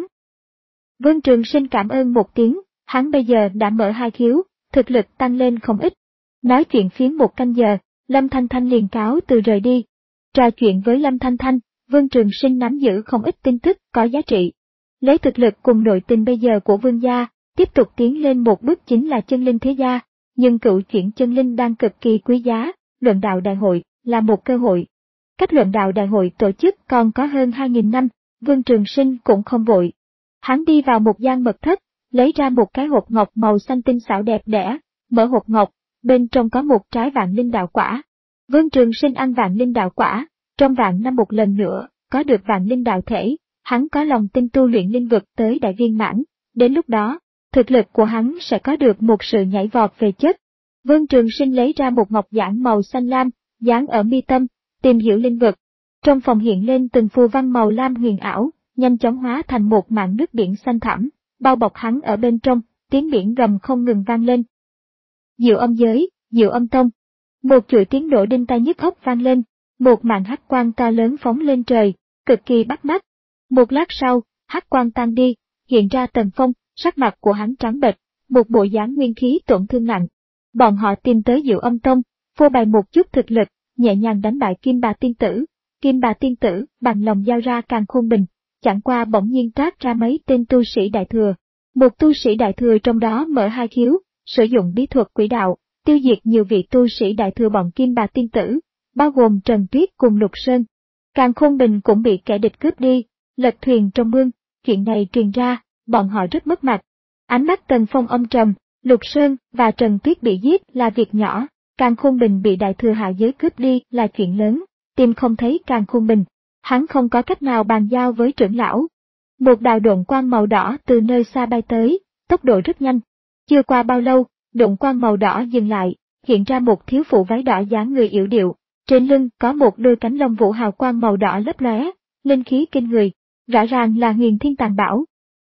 Vương Trường Sinh cảm ơn một tiếng, hắn bây giờ đã mở hai khiếu, thực lực tăng lên không ít. Nói chuyện phiếm một canh giờ, Lâm Thanh Thanh liền cáo từ rời đi. Trò chuyện với Lâm Thanh Thanh, Vương Trường Sinh nắm giữ không ít tin tức có giá trị. Lấy thực lực cùng nội tình bây giờ của Vương gia, tiếp tục tiến lên một bước chính là chân linh thế gia, nhưng cựu chuyển chân linh đang cực kỳ quý giá, luận đạo đại hội là một cơ hội. Cách luận đạo đại hội tổ chức còn có hơn hai nghìn năm, Vương Trường Sinh cũng không vội. Hắn đi vào một gian mật thất, lấy ra một cái hộp ngọc màu xanh tinh xảo đẹp đẽ, mở hộp ngọc, bên trong có một trái vạn linh đạo quả. Vương Trường Sinh ăn vạn linh đạo quả, trong vạn năm một lần nữa, có được vạn linh đạo thể, hắn có lòng tin tu luyện linh vực tới đại viên mãn, đến lúc đó, thực lực của hắn sẽ có được một sự nhảy vọt về chất. Vương Trường Sinh lấy ra một ngọc giản màu xanh lam, dán ở mi tâm, tìm hiểu linh vực. Trong phòng hiện lên từng phù văn màu lam huyền ảo, nhanh chóng hóa thành một mảng nước biển xanh thẳm, bao bọc hắn ở bên trong, tiếng biển gầm không ngừng vang lên. Diệu âm giới, Diệu âm tông. Một chuỗi tiếng nổ đinh tai nhức óc vang lên, một màn hắc quang to lớn phóng lên trời, cực kỳ bắt mắt. Một lát sau, hắc quang tan đi, hiện ra Tần Phong, sắc mặt của hắn trắng bệch, một bộ dáng nguyên khí tổn thương nặng. Bọn họ tìm tới Diệu âm tông, phô bày một chút thực lực, nhẹ nhàng đánh bại Kim Bà tiên tử. Kim Bà tiên tử bằng lòng giao ra Càn Khôn Bình, chẳng qua bỗng nhiên toát ra mấy tên tu sĩ đại thừa. Một tu sĩ đại thừa trong đó mở hai khiếu, sử dụng bí thuật quỷ đạo, tiêu diệt nhiều vị tu sĩ đại thừa bọn Kim Bà tiên tử, bao gồm Trần Tuyết cùng Lục Sơn. Càn Khôn Bình cũng bị kẻ địch cướp đi, lật thuyền trong mương, chuyện này truyền ra, bọn họ rất mất mặt. Ánh mắt Tần Phong âm trầm, Lục Sơn và Trần Tuyết bị giết là việc nhỏ, Càn Khôn Bình bị đại thừa hạ giới cướp đi là chuyện lớn, tìm không thấy Càn Khôn Bình, hắn không có cách nào bàn giao với trưởng lão. Một đạo độn quang màu đỏ từ nơi xa bay tới, tốc độ rất nhanh. Chưa qua bao lâu, độn quang màu đỏ dừng lại, hiện ra một thiếu phụ váy đỏ dáng người yểu điệu, trên lưng có một đôi cánh lông vũ hào quang màu đỏ lấp lóe, linh khí kinh người, rõ ràng là Huyền Thiên Tàng Bảo.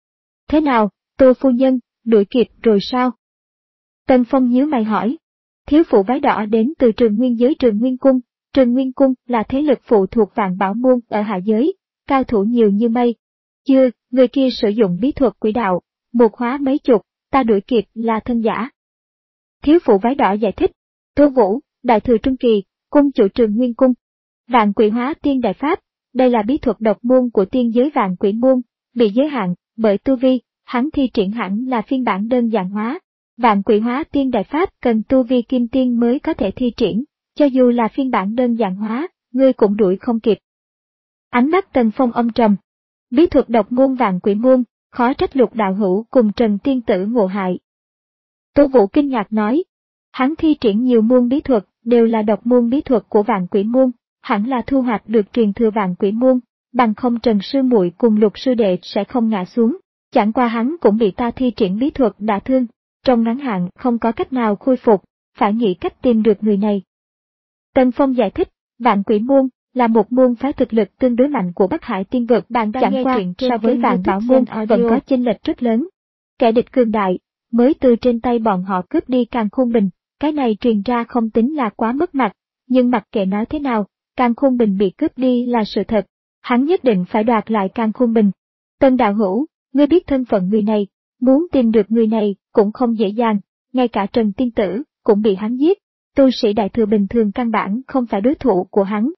Thế nào, Tô phu nhân, đuổi kịp rồi sao? Tần Phong nhíu mày hỏi. Thiếu phụ váy đỏ đến từ Trường Nguyên giới Trường Nguyên Cung, Trường Nguyên Cung là thế lực phụ thuộc Vạn Bảo môn ở hạ giới, cao thủ nhiều như mây. Chưa, người kia sử dụng bí thuật quỷ đạo, một hóa mấy chục, ta đuổi kịp là thân giả. Thiếu phụ váy đỏ giải thích. Tô Vũ, đại thừa trung kỳ, cung chủ Trường Nguyên Cung. Vạn quỷ hóa tiên đại pháp, đây là bí thuật độc môn của tiên giới Vạn Quỷ môn, bị giới hạn bởi tu vi, hắn thi triển hẳn là phiên bản đơn giản hóa. Vạn quỷ hóa tiên đại pháp cần tu vi kim tiên mới có thể thi triển, cho dù là phiên bản đơn giản hóa, ngươi cũng đuổi không kịp. Ánh mắt Tần Phong âm trầm. Bí thuật độc môn Vạn Quỷ môn, khó trách Lục đạo hữu cùng Trần tiên tử ngộ hại. Tô Vũ kinh ngạc nói, hắn thi triển nhiều môn bí thuật, đều là độc môn bí thuật của Vạn Quỷ môn, hẳn là thu hoạch được truyền thừa Vạn Quỷ môn, bằng không Trần sư muội cùng Lục sư đệ sẽ không ngã xuống. Chẳng qua hắn cũng bị ta thi triển bí thuật đả thương, trong ngắn hạn không có cách nào khôi phục, phải nghĩ cách tìm được người này. Tần Phong giải thích, Vạn Quỷ môn là một môn phái thực lực tương đối mạnh của Bắc Hải tiên vực, bạn đang chẳng qua so với Vạn Bảo môn vẫn có chênh lệch rất lớn. Kẻ địch cường đại, mới từ trên tay bọn họ cướp đi Càn Khôn Bình, cái này truyền ra không tính là quá mất mặt, nhưng mặc kệ nói thế nào, Càn Khôn Bình bị cướp đi là sự thật, hắn nhất định phải đoạt lại Càn Khôn Bình. Tân đạo hữu, ngươi biết thân phận người này, muốn tìm được người này cũng không dễ dàng, ngay cả Trần Tiên Tử cũng bị hắn giết, tu sĩ đại thừa bình thường căn bản không phải đối thủ của hắn.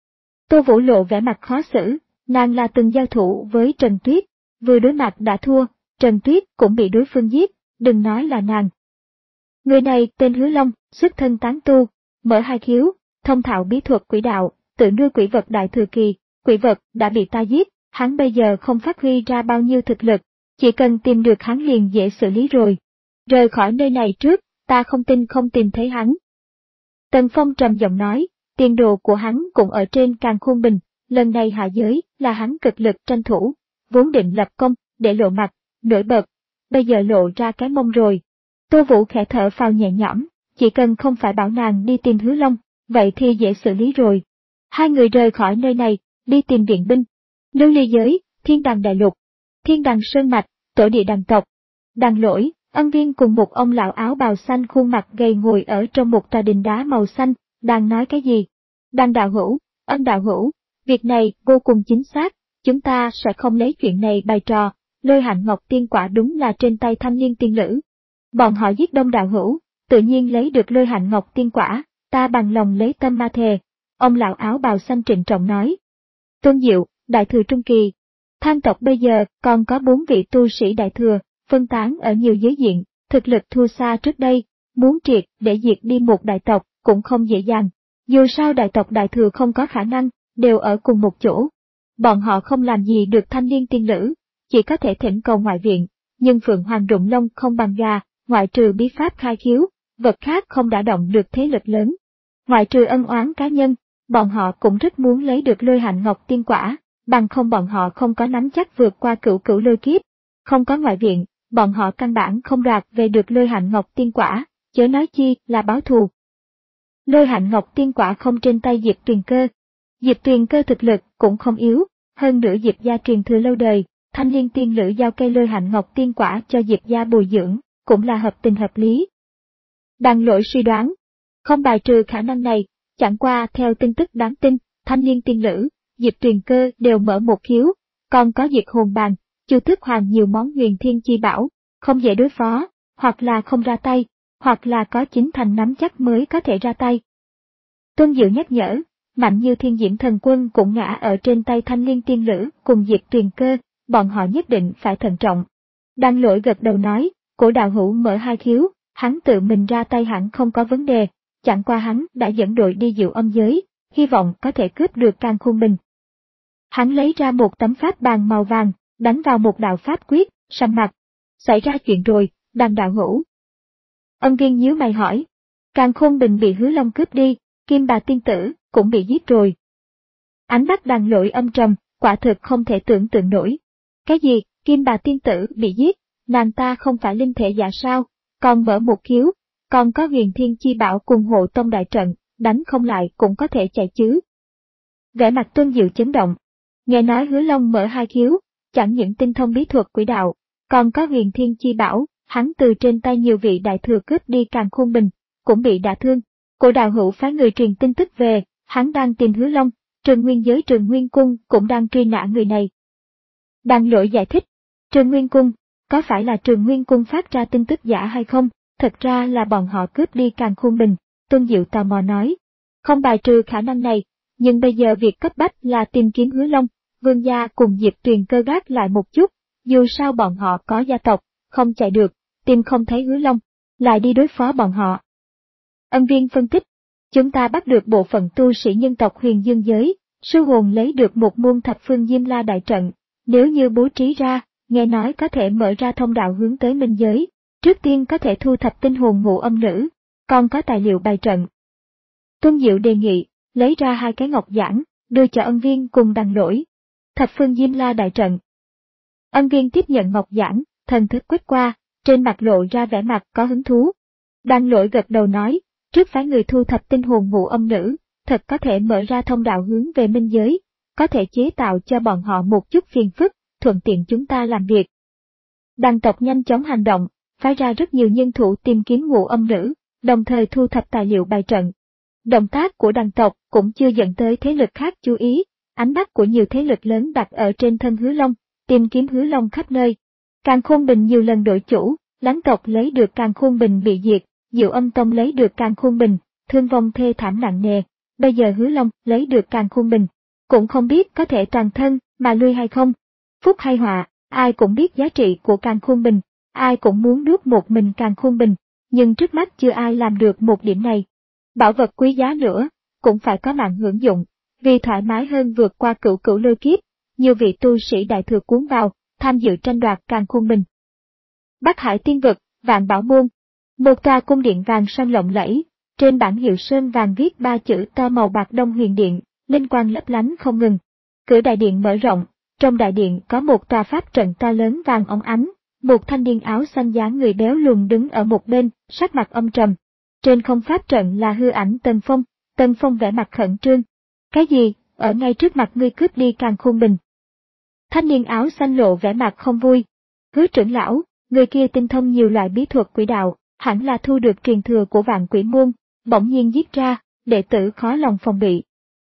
Tô Vũ lộ vẻ mặt khó xử, nàng là từng giao thủ với Trần Tuyết, vừa đối mặt đã thua, Trần Tuyết cũng bị đối phương giết, đừng nói là nàng. Người này tên Hứa Long, xuất thân tán tu, mở hai khiếu, thông thạo bí thuật quỷ đạo, tự nuôi quỷ vật đại thừa kỳ, quỷ vật đã bị ta giết, hắn bây giờ không phát huy ra bao nhiêu thực lực, chỉ cần tìm được hắn liền dễ xử lý rồi. Rời khỏi nơi này trước, ta không tin không tìm thấy hắn. Tần Phong trầm giọng nói, tiền đồ của hắn cũng ở trên Càn Khôn Bình, lần này hạ giới là hắn cực lực tranh thủ, vốn định lập công, để lộ mặt, nổi bật, bây giờ lộ ra cái mông rồi. Tô Vũ khẽ thở phào nhẹ nhõm, chỉ cần không phải bảo nàng đi tìm Hứa Long, vậy thì dễ xử lý rồi. Hai người rời khỏi nơi này, đi tìm viện binh. Lưu Ly giới, Thiên Đằng Đại Lục, Thiên Đằng Sơn Mạch, Tổ địa đằng tộc. Đằng Lỗi, Ân Viên cùng một ông lão áo bào xanh khuôn mặt gầy ngồi ở trong một tòa đình đá màu xanh, đang nói cái gì? Đằng đạo hữu, Ân đạo hữu, việc này vô cùng chính xác, chúng ta sẽ không lấy chuyện này bày trò, Lôi Hạnh Ngọc Tiên quả đúng là trên tay thanh niên tiên nữ. Bọn họ giết Đông đạo hữu, tự nhiên lấy được Lôi Hạnh Ngọc Tiên quả, ta bằng lòng lấy tâm ma thề. Ông lão áo bào xanh trịnh trọng nói. Tôn Diệu, đại thừa trung kỳ. Than tộc bây giờ còn có bốn vị tu sĩ đại thừa, phân tán ở nhiều giới diện, thực lực thua xa trước đây, muốn triệt để diệt đi một đại tộc cũng không dễ dàng. Dù sao đại tộc đại thừa không có khả năng, đều ở cùng một chỗ. Bọn họ không làm gì được thanh niên tiên nữ, chỉ có thể thỉnh cầu ngoại viện, nhưng Phượng Hoàng Rụng Lông không bằng gà, ngoại trừ bí pháp khai khiếu, vật khác không đả động được thế lực lớn. Ngoại trừ ân oán cá nhân, bọn họ cũng rất muốn lấy được Lôi Hạnh Ngọc Tiên quả, bằng không bọn họ không có nắm chắc vượt qua cửu cửu lôi kiếp. Không có ngoại viện, bọn họ căn bản không đoạt về được Lôi Hạnh Ngọc Tiên quả, chớ nói chi là báo thù. Lôi Hạnh Ngọc Tiên quả không trên tay Diệp Tuyền Cơ. Diệp Tuyền Cơ thực lực cũng không yếu, hơn nữa Diệp gia truyền thừa lâu đời, thanh niên tiên nữ giao cây Lôi Hạnh Ngọc Tiên quả cho Diệp gia bồi dưỡng, cũng là hợp tình hợp lý. Đằng Lỗi suy đoán, không bài trừ khả năng này, chẳng qua theo tin tức đáng tin, thanh niên tiên nữ, Diệp Tuyền Cơ đều mở một khiếu, còn có Diệt Hồn Bàn, Chu Tước Hoàng nhiều món huyền thiên chi bảo, không dễ đối phó, hoặc là không ra tay, hoặc là có chính thành nắm chắc mới có thể ra tay. Tôn Diệu nhắc nhở, mạnh như Thiên Diễm Thần Quân cũng ngã ở trên tay thanh niên tiên nữ cùng Diệp Tuyền Cơ, bọn họ nhất định phải thận trọng. Đăng Lỗi gật đầu nói, Cổ đạo hữu mở hai khiếu, hắn tự mình ra tay hẳn không có vấn đề, chẳng qua hắn đã dẫn đội đi Diệu Âm giới, hy vọng có thể cướp được Càn Khôn Bình. Hắn lấy ra một tấm pháp bàn màu vàng, đánh vào một đạo pháp quyết, sầm mặt. Xảy ra chuyện rồi, Đằng đạo hữu. Ân Viên nhíu mày hỏi. Càn Khôn Bình bị Hứa Long cướp đi, Kim Bà tiên tử cũng bị giết rồi. Ánh mắt Đằng Lỗi âm trầm, quả thực không thể tưởng tượng nổi. Cái gì, Kim Bà tiên tử bị giết, nàng ta không phải linh thể giả sao, còn mở một khiếu, còn có huyền thiên chi bảo cùng hộ tông đại trận, đánh không lại cũng có thể chạy chứ. Vẻ mặt Tuân Diệu chấn động. Nghe nói Hứa Long mở hai khiếu, chẳng những tinh thông bí thuật quỷ đạo, còn có huyền thiên chi bảo, hắn từ trên tay nhiều vị đại thừa cướp đi Càn Khôn Bình, cũng bị đả thương. Cổ đạo hữu phái người truyền tin tức về, hắn đang tìm Hứa Long, Trường Nguyên giới Trường Nguyên Cung cũng đang truy nã người này. Đằng Lỗi giải thích, Trường Nguyên Cung, có phải là Trường Nguyên Cung phát ra tin tức giả hay không? Thật ra là bọn họ cướp đi Càn Khôn Bình, Tôn Diệu tò mò nói. Không bài trừ khả năng này, nhưng bây giờ việc cấp bách là tìm kiếm Hứa Long, Vương gia cùng Diệp Tuyền Cơ gác lại một chút, dù sao bọn họ có gia tộc, không chạy được, tìm không thấy Hứa Long, lại đi đối phó bọn họ. Ân Viên phân tích, chúng ta bắt được bộ phận tu sĩ nhân tộc Huyền Dương giới, sư hồn lấy được một môn thập phương Diêm La đại trận, nếu như bố trí ra, nghe nói có thể mở ra thông đạo hướng tới minh giới, trước tiên có thể thu thập tinh hồn ngũ âm nữ, còn có tài liệu bày trận. Tuân Diệu đề nghị, lấy ra hai cái ngọc giản, đưa cho Ân Viên cùng Đằng Lỗi. Thập phương Diêm La đại trận. Ân Viên tiếp nhận ngọc giản, thần thức quét qua, trên mặt lộ ra vẻ mặt có hứng thú. Đằng Lỗi gật đầu nói, trước phái người thu thập tinh hồn ngũ âm nữ, thật có thể mở ra thông đạo hướng về minh giới, có thể chế tạo cho bọn họ một chút phiền phức, thuận tiện chúng ta làm việc. Đằng tộc nhanh chóng hành động, phái ra rất nhiều nhân thủ tìm kiếm Ngũ Âm Nữ, đồng thời thu thập tài liệu bày trận. Động tác của đàn tộc cũng chưa dẫn tới thế lực khác chú ý, ánh mắt của nhiều thế lực lớn đặt ở trên thân Hứa Long, tìm kiếm Hứa Long khắp nơi. Càn Khôn Bình nhiều lần đổi chủ, Láng tộc lấy được Càn Khôn Bình bị diệt, Diệu Âm Tông lấy được Càn Khôn Bình, thương vong thê thảm nặng nề, bây giờ Hứa Long lấy được Càn Khôn Bình, cũng không biết có thể toàn thân mà lui hay không. Phúc hay họa, ai cũng biết giá trị của Càn Khôn Bình, ai cũng muốn nuốt một mình Càn Khôn Bình, nhưng trước mắt chưa ai làm được một điểm này. Bảo vật quý giá nữa, cũng phải có mạng hưởng dụng, vì thoải mái hơn vượt qua cửu cửu lôi kiếp, nhiều vị tu sĩ đại thừa cuốn vào, tham dự tranh đoạt Càn Khôn Bình. Bắc Hải Tiên Vực, Vạn Bảo Môn, một tòa cung điện vàng son lộng lẫy, trên bảng hiệu sơn vàng viết ba chữ to màu bạc Đông Huyền Điện, linh quang lấp lánh không ngừng. Cửa đại điện mở rộng, trong đại điện có một tòa pháp trận to lớn vàng óng ánh, một thanh niên áo xanh dáng người béo lùn đứng ở một bên, sắc mặt âm trầm. Trên không pháp trận là hư ảnh Tần Phong, Tần Phong vẻ mặt khẩn trương. Cái gì, ở ngay trước mặt ngươi cướp đi Càn Khôn Bình. Thanh niên áo xanh lộ vẻ mặt không vui. Hứa trưởng lão, người kia tinh thông nhiều loại bí thuật quỷ đạo, hẳn là thu được truyền thừa của Vạn Quỷ Môn, bỗng nhiên giết ra, đệ tử khó lòng phòng bị.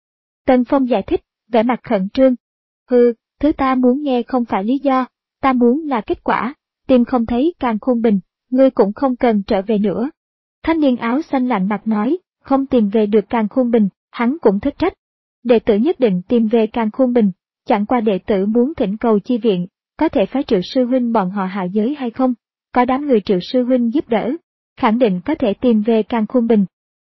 Tần Phong giải thích, vẻ mặt khẩn trương. Hừ, thứ ta muốn nghe không phải lý do, ta muốn là kết quả, tìm không thấy Càn Khôn Bình, ngươi cũng không cần trở về nữa. Thanh niên áo xanh lạnh mặt nói, không tìm về được Càn Khôn Bình, hắn cũng thất trách. Đệ tử nhất định tìm về Càn Khôn Bình, chẳng qua đệ tử muốn thỉnh cầu chi viện, có thể phái Triệu sư huynh bọn họ hạ giới hay không? Có đám người Triệu sư huynh giúp đỡ, khẳng định có thể tìm về Càn Khôn Bình.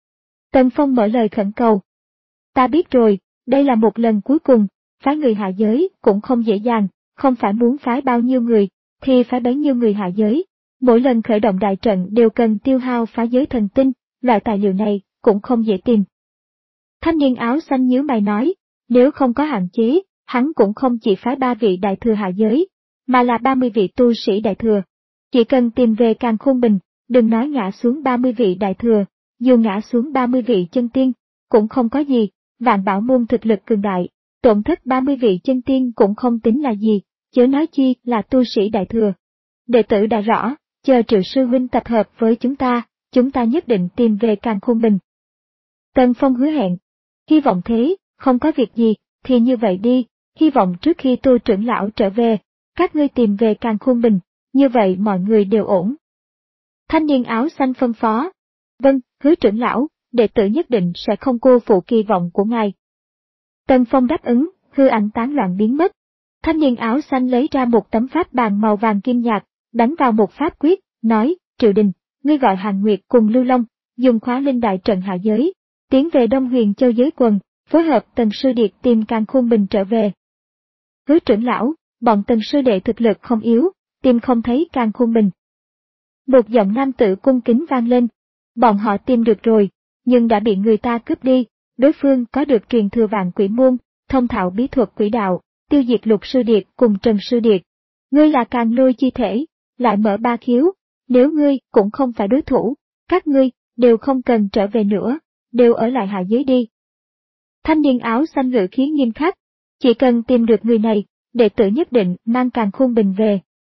Tần Phong mở lời khẩn cầu. Ta biết rồi, đây là một lần cuối cùng, phái người hạ giới cũng không dễ dàng, không phải muốn phái bao nhiêu người, thì phái bấy nhiêu người hạ giới. Mỗi lần khởi động đại trận đều cần tiêu hao phá giới thần tinh, loại tài liệu này cũng không dễ tìm. Thanh niên áo xanh nhíu mày nói, nếu không có hạn chế, hắn cũng không chỉ phái ba vị đại thừa hạ giới, mà là ba mươi vị tu sĩ đại thừa. Chỉ cần tìm về Càn Khôn Bình, đừng nói ngã xuống ba mươi vị đại thừa, dù ngã xuống ba mươi vị chân tiên, cũng không có gì, Vạn Bảo Môn thực lực cường đại, tổn thất ba mươi vị chân tiên cũng không tính là gì, chớ nói chi là tu sĩ đại thừa. Đệ tử đã rõ, chờ Triệu sư huynh tập hợp với chúng ta, chúng ta nhất định tìm về Càn Khôn Bình. Tần Phong hứa hẹn, hy vọng thế, không có việc gì, thì như vậy đi, hy vọng trước khi Tô trưởng lão trở về, các ngươi tìm về Càn Khôn Bình, như vậy mọi người đều ổn. Thanh niên áo xanh phân phó, vâng, hứa trưởng lão, đệ tử nhất định sẽ không cô phụ kỳ vọng của ngài. Tần Phong đáp ứng, hư ảnh tán loạn biến mất. Thanh niên áo xanh lấy ra một tấm pháp bàn màu vàng kim nhạt, đánh vào một pháp quyết, nói, Triệu Đình, ngươi gọi Hàn Nguyệt cùng Lưu Long, dùng khóa linh đại trận hạ giới, tiến về Đông Huyền Châu giới quần, phối hợp Tần sư điệt tìm Càn Khôn Bình trở về. Hứa trưởng lão, bọn Tần sư đệ thực lực không yếu, tìm không thấy Càn Khôn Bình. Một giọng nam tử cung kính vang lên, bọn họ tìm được rồi, nhưng đã bị người ta cướp đi, đối phương có được truyền thừa Vạn Quỷ Môn, thông thạo bí thuật quỷ đạo, tiêu diệt Lục sư điệt cùng Trần sư điệt. Ngươi là Càn Lôi chi thể, lại mở ba khiếu, nếu ngươi cũng không phải đối thủ, các ngươi đều không cần trở về nữa, đều ở lại hạ giới đi. Thanh niên áo xanh ngữ khí nghiêm khắc, chỉ cần tìm được người này, đệ tử nhất định mang Càn Khôn Bình về.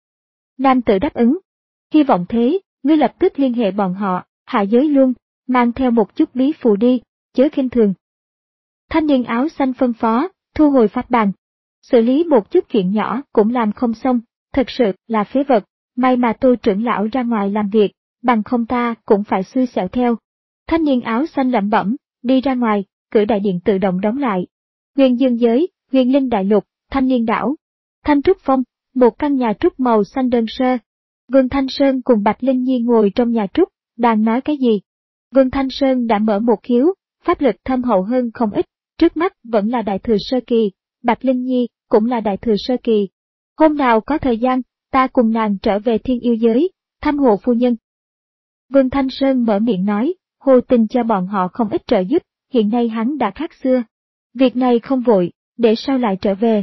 Nam tử đáp ứng, hy vọng thế, ngươi lập tức liên hệ bọn họ, hạ giới luôn, mang theo một chút bí phù đi, chớ khinh thường. Thanh niên áo xanh phân phó, thu hồi pháp bàn. Xử lý một chút chuyện nhỏ cũng làm không xong, thật sự là phế vật, may mà Tô trưởng lão ra ngoài làm việc, bằng không ta cũng phải xui xẻo theo. Thanh niên áo xanh lẩm bẩm, đi ra ngoài, cửa đại điện tự động đóng lại. Huyền Dương giới, Huyền Linh đại lục, Thanh Niên đảo, Thanh Trúc Phong, một căn nhà trúc màu xanh đơn sơ. Vương Thanh Sơn cùng Bạch Linh Nhi ngồi trong nhà trúc, đang nói cái gì? Vương Thanh Sơn đã mở một khiếu, pháp lực thâm hậu hơn không ít, trước mắt vẫn là đại thừa sơ kỳ, Bạch Linh Nhi cũng là đại thừa sơ kỳ. Hôm nào có thời gian, ta cùng nàng trở về Thiên Yêu giới, thăm Hồ phu nhân. Vương Thanh Sơn mở miệng nói, Hồ Tình cho bọn họ không ít trợ giúp, hiện nay hắn đã khác xưa. Việc này không vội, để sau lại trở về.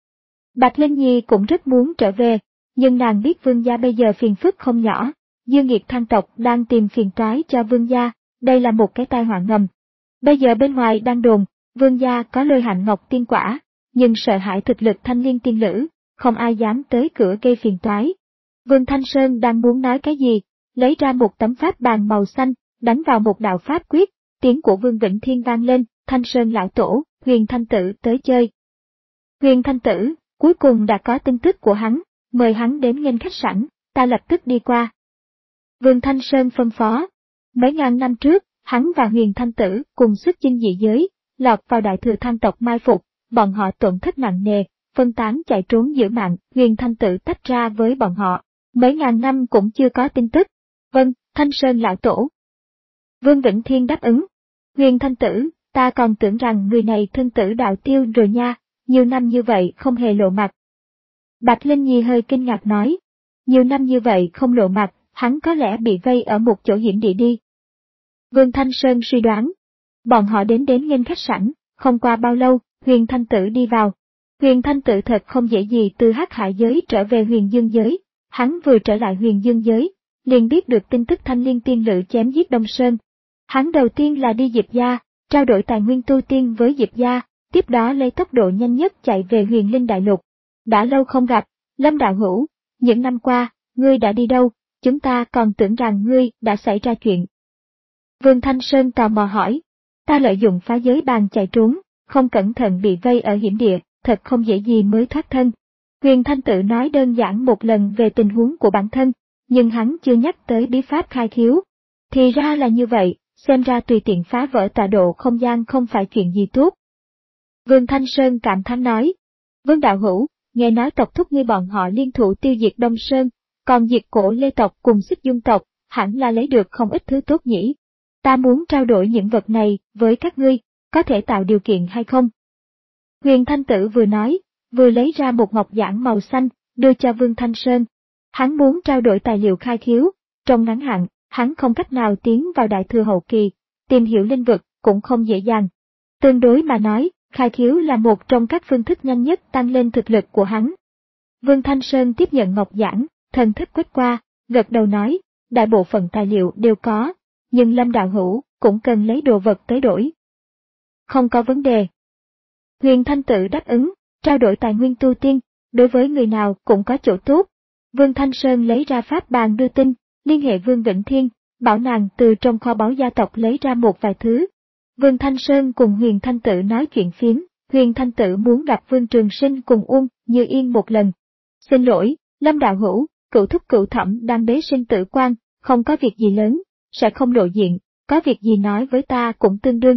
Bạch Linh Nhi cũng rất muốn trở về, nhưng nàng biết Vương gia bây giờ phiền phức không nhỏ, Dương Nghiệt Thăng tộc đang tìm phiền toái cho Vương gia, đây là một cái tai họa ngầm. Bây giờ bên ngoài đang đồn, Vương gia có Lôi Hạnh Ngọc tiên quả, nhưng sợ hãi thực lực Thanh Liên tiên lữ, không ai dám tới cửa gây phiền toái. Vương Thanh Sơn đang muốn nói cái gì, lấy ra một tấm pháp bàn màu xanh, đánh vào một đạo pháp quyết, tiếng của Vương Vĩnh Thiên vang lên, Thanh Sơn lão tổ, Huyền Thanh Tử tới chơi. Huyền Thanh Tử, cuối cùng đã có tin tức của hắn, mời hắn đến nghênh khách sảnh, ta lập tức đi qua. Vương Thanh Sơn phân phó. Mấy ngàn năm trước, hắn và Huyền Thanh Tử cùng xuất chinh dị giới, lọt vào đại thừa Thanh tộc mai phục, bọn họ tổn thất nặng nề, phân tán chạy trốn giữ mạng, Huyền Thanh Tử tách ra với bọn họ. Mấy ngàn năm cũng chưa có tin tức. Vâng, Thanh Sơn lão tổ. Vương Vĩnh Thiên đáp ứng. Huyền Thanh Tử, ta còn tưởng rằng người này thân tử đạo tiêu rồi nha, nhiều năm như vậy không hề lộ mặt. Bạch Linh Nhi hơi kinh ngạc nói. Nhiều năm như vậy không lộ mặt, hắn có lẽ bị vây ở một chỗ hiểm địa đi. Vương Thanh Sơn suy đoán. Bọn họ đến đến nghênh khách sảnh, không qua bao lâu, Huyền Thanh Tử đi vào. Huyền Thanh Tử thật không dễ gì từ Hắc Hải giới trở về Huyền Dương giới. Hắn vừa trở lại Huyền Dương giới, liền biết được tin tức Thanh Liên tiên lự chém giết Đông Sơn. Hắn đầu tiên là đi Diệp gia, trao đổi tài nguyên tu tiên với Diệp gia, tiếp đó lấy tốc độ nhanh nhất chạy về Huyền Linh Đại Lục. Đã lâu không gặp, Lâm đạo hữu, những năm qua, ngươi đã đi đâu, chúng ta còn tưởng rằng ngươi đã xảy ra chuyện. Vương Thanh Sơn tò mò hỏi, ta lợi dụng phá giới bàn chạy trốn, không cẩn thận bị vây ở hiểm địa, thật không dễ gì mới thoát thân. Huyền Thanh Tử nói đơn giản một lần về tình huống của bản thân, nhưng hắn chưa nhắc tới bí pháp khai khiếu. Thì ra là như vậy, xem ra tùy tiện phá vỡ tọa độ không gian không phải chuyện gì tốt. Vương Thanh Sơn cảm thán nói, Vương đạo hữu, nghe nói tộc thúc ngươi bọn họ liên thủ tiêu diệt Đông Sơn, còn diệt cổ Lê tộc cùng Xích Dung tộc, hẳn là lấy được không ít thứ tốt nhỉ. Ta muốn trao đổi những vật này với các ngươi, có thể tạo điều kiện hay không? Huyền Thanh Tử vừa nói, vừa lấy ra một ngọc giản màu xanh, đưa cho Vương Thanh Sơn. Hắn muốn trao đổi tài liệu khai khiếu, trong ngắn hạn, hắn không cách nào tiến vào đại thừa hậu kỳ, tìm hiểu linh vực cũng không dễ dàng. Tương đối mà nói, khai khiếu là một trong các phương thức nhanh nhất tăng lên thực lực của hắn. Vương Thanh Sơn tiếp nhận ngọc giản, thần thức quét qua, gật đầu nói, đại bộ phận tài liệu đều có, nhưng Lâm đạo hữu cũng cần lấy đồ vật tới đổi. Không có vấn đề. Huyền Thanh Tử đáp ứng, trao đổi tài nguyên tu tiên, đối với người nào cũng có chỗ tốt. Vương Thanh Sơn lấy ra pháp bàn đưa tin, liên hệ Vương Vĩnh Thiên, bảo nàng từ trong kho báu gia tộc lấy ra một vài thứ. Vương Thanh Sơn cùng Huyền Thanh Tử nói chuyện phiếm, Huyền Thanh Tử muốn gặp Vương Trường Sinh cùng Uông Như Yên một lần. Xin lỗi, Lâm đạo hữu, cựu thúc cựu thẩm đang bế sinh tử quan, không có việc gì lớn, sẽ không lộ diện, có việc gì nói với ta cũng tương đương.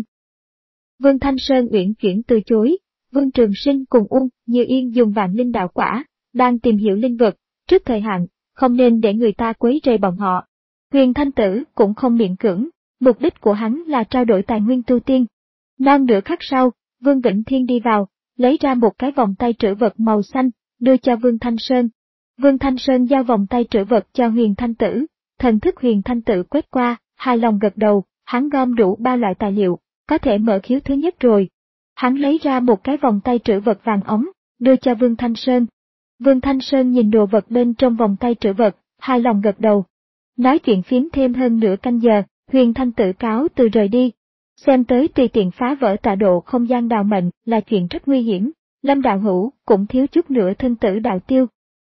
Vương Thanh Sơn uyển chuyển từ chối, Vương Trường Sinh cùng Uông Như Yên dùng vạn linh đạo quả, đang tìm hiểu linh vực, trước thời hạn, không nên để người ta quấy rầy bọn họ. Huyền Thanh Tử cũng không miễn cưỡng, mục đích của hắn là trao đổi tài nguyên tu tiên. Non nửa khắc sau, Vương Vĩnh Thiên đi vào, lấy ra một cái vòng tay trữ vật màu xanh, đưa cho Vương Thanh Sơn. Vương Thanh Sơn giao vòng tay trữ vật cho Huyền Thanh Tử, thần thức Huyền Thanh Tử quét qua, hài lòng gật đầu, hắn gom đủ ba loại tài liệu, có thể mở khiếu thứ nhất rồi. Hắn lấy ra một cái vòng tay trữ vật vàng ống, đưa cho Vương Thanh Sơn. Vương Thanh Sơn nhìn đồ vật bên trong vòng tay trữ vật, hài lòng gật đầu. Nói chuyện phiếm thêm hơn nửa canh giờ, Huyền Thanh Tử cáo từ rời đi. Xem tới tùy tiện phá vỡ tọa độ không gian đào mệnh là chuyện rất nguy hiểm, Lâm đạo hữu cũng thiếu chút nữa thân tử đạo tiêu.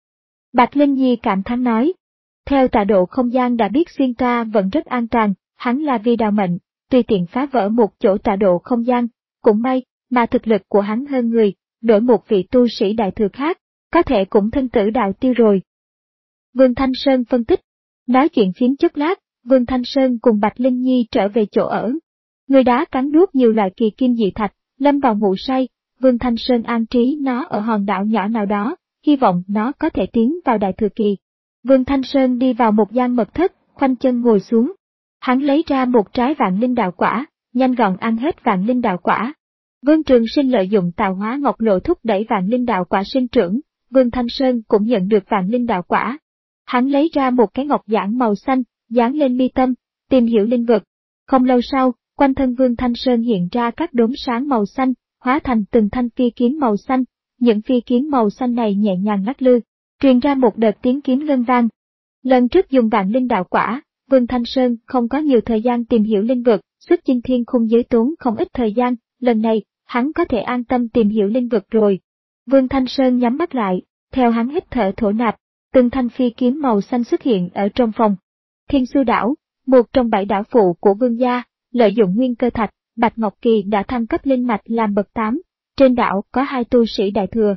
Bạch Linh Nhi cảm thán nói. Theo tọa độ không gian đã biết xuyên toa vẫn rất an toàn, hắn là vì đào mệnh, tùy tiện phá vỡ một chỗ tọa độ không gian, cũng may mà thực lực của hắn hơn người, đổi một vị tu sĩ đại thừa khác, có thể cũng thân tử đạo tiêu rồi. Vương Thanh Sơn phân tích. Nói chuyện phiếm chút lát, Vương Thanh Sơn cùng Bạch Linh Nhi trở về chỗ ở. Người đá cắn nuốt nhiều loại kỳ kim dị thạch, lâm vào ngủ say, Vương Thanh Sơn an trí nó ở hòn đảo nhỏ nào đó, hy vọng nó có thể tiến vào đại thừa kỳ. Vương Thanh Sơn đi vào một gian mật thất, khoanh chân ngồi xuống. Hắn lấy ra một trái vạn linh đạo quả, nhanh gọn ăn hết vạn linh đạo quả. Vương Trường Sinh lợi dụng tạo hóa ngọc lộ thúc đẩy vạn linh đạo quả sinh trưởng, Vương Thanh Sơn cũng nhận được vạn linh đạo quả. Hắn lấy ra một cái ngọc giản màu xanh, dán lên mi tâm, tìm hiểu linh vực. Không lâu sau, quanh thân Vương Thanh Sơn hiện ra các đốm sáng màu xanh, hóa thành từng thanh phi kiếm màu xanh. Những phi kiếm màu xanh này nhẹ nhàng lắc lư, truyền ra một đợt tiếng kiếm ngân vang. Lần trước dùng vạn linh đạo quả, Vương Thanh Sơn không có nhiều thời gian tìm hiểu linh vực, xuất chinh thiên khung giới tốn không ít thời gian, lần này, hắn có thể an tâm tìm hiểu linh vực rồi. Vương Thanh Sơn nhắm mắt lại, theo hắn hít thở thổ nạp, từng thanh phi kiếm màu xanh xuất hiện ở trong phòng. Thiên Xu đảo, một trong bảy đảo phụ của Vương gia, lợi dụng nguyên cơ thạch, Bạch Ngọc Kỳ đã thăng cấp linh mạch làm bậc tám. Trên đảo có hai tu sĩ đại thừa.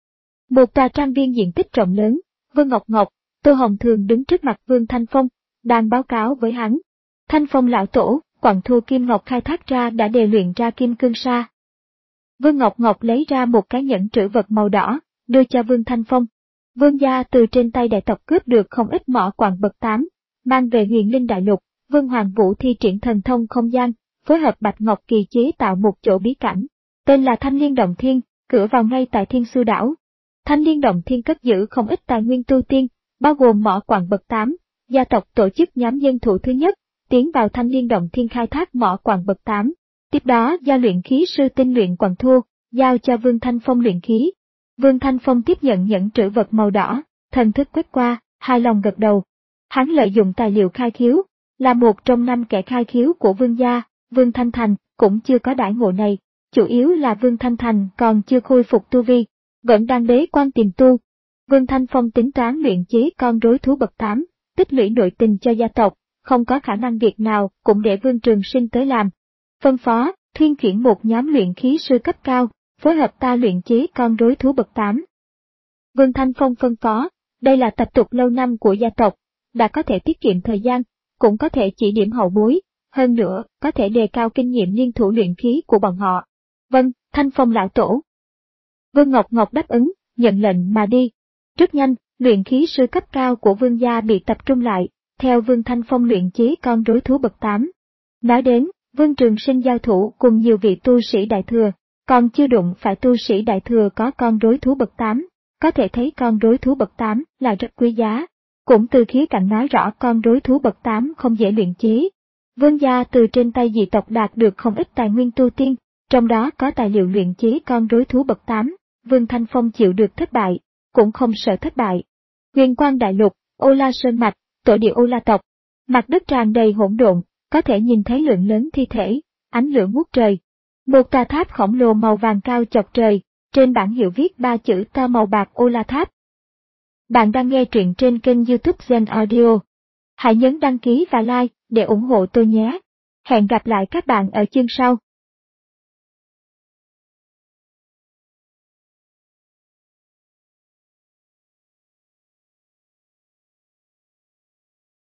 Một tòa trang viên diện tích rộng lớn, Vương Ngọc Ngọc, Tô Hồng thường đứng trước mặt Vương Thanh Phong, đang báo cáo với hắn. Thanh Phong lão tổ, quặng thu kim ngọc khai thác ra đã đề luyện ra kim cương sa. Vương Ngọc Ngọc lấy ra một cái nhẫn trữ vật màu đỏ, đưa cho Vương Thanh Phong. Vương gia từ trên tay đại tộc cướp được không ít mỏ quặng bậc tám, mang về Huyền Linh Đại Lục. Vương Hoàng Vũ thi triển thần thông không gian, phối hợp Bạch Ngọc Kỳ chế tạo một chỗ bí cảnh, tên là Thanh Liên Động Thiên, cửa vào ngay tại Thiên Xu đảo. Thanh Liên Động Thiên cất giữ không ít tài nguyên tu tiên, bao gồm mỏ quặng bậc tám. Gia tộc tổ chức nhóm dân thủ thứ nhất, tiến vào Thanh Liên Động Thiên khai thác mỏ quặng bậc tám. Tiếp đó do luyện khí sư tinh luyện quặng thô, giao cho Vương Thanh Phong luyện khí. Vương Thanh Phong tiếp nhận nhẫn trữ vật màu đỏ, thần thức quét qua, hài lòng gật đầu. Hắn lợi dụng tài liệu khai khiếu, là một trong năm kẻ khai khiếu của Vương gia. Vương Thanh Thành cũng chưa có đãi ngộ này, chủ yếu là Vương Thanh Thành còn chưa khôi phục tu vi, vẫn đang bế quan tìm tu. Vương Thanh Phong tính toán luyện chế con rối thú bậc tám, tích lũy nội tình cho gia tộc, không có khả năng việc nào cũng để Vương Trường Sinh tới làm. Phân phó, thuyên chuyển một nhóm luyện khí sư cấp cao, phối hợp ta luyện chế con rối thú bậc tám. Vương Thanh Phong phân phó, đây là tập tục lâu năm của gia tộc, đã có thể tiết kiệm thời gian, cũng có thể chỉ điểm hậu bối, hơn nữa có thể đề cao kinh nghiệm liên thủ luyện khí của bọn họ. Vâng, Thanh Phong lão tổ. Vương Ngọc Ngọc đáp ứng, nhận lệnh mà đi. Rất nhanh, luyện khí sư cấp cao của Vương gia bị tập trung lại, theo Vương Thanh Phong luyện chế con rối thú bậc tám. Nói đến, Vương Trường Sinh giao thủ cùng nhiều vị tu sĩ đại thừa, còn chưa đụng phải tu sĩ đại thừa có con rối thú bậc tám, có thể thấy con rối thú bậc tám là rất quý giá. Cũng từ khía cạnh nói rõ con rối thú bậc tám không dễ luyện chế. Vương gia từ trên tay dị tộc đạt được không ít tài nguyên tu tiên, trong đó có tài liệu luyện chế con rối thú bậc tám, Vương Thanh Phong chịu được thất bại, cũng không sợ thất bại. Huyền Quang Đại Lục, Ô La Sơn Mạch, tổ địa Ô La tộc, mặt đất tràn đầy hỗn độn, có thể nhìn thấy lượng lớn thi thể, ánh lửa ngút trời. Một tòa tháp khổng lồ màu vàng cao chọc trời, trên bảng hiệu viết ba chữ to màu bạc Ô La Tháp. Bạn đang nghe truyện trên kênh YouTube Zen Audio. Hãy nhấn đăng ký và like để ủng hộ tôi nhé. Hẹn gặp lại các bạn ở chương sau.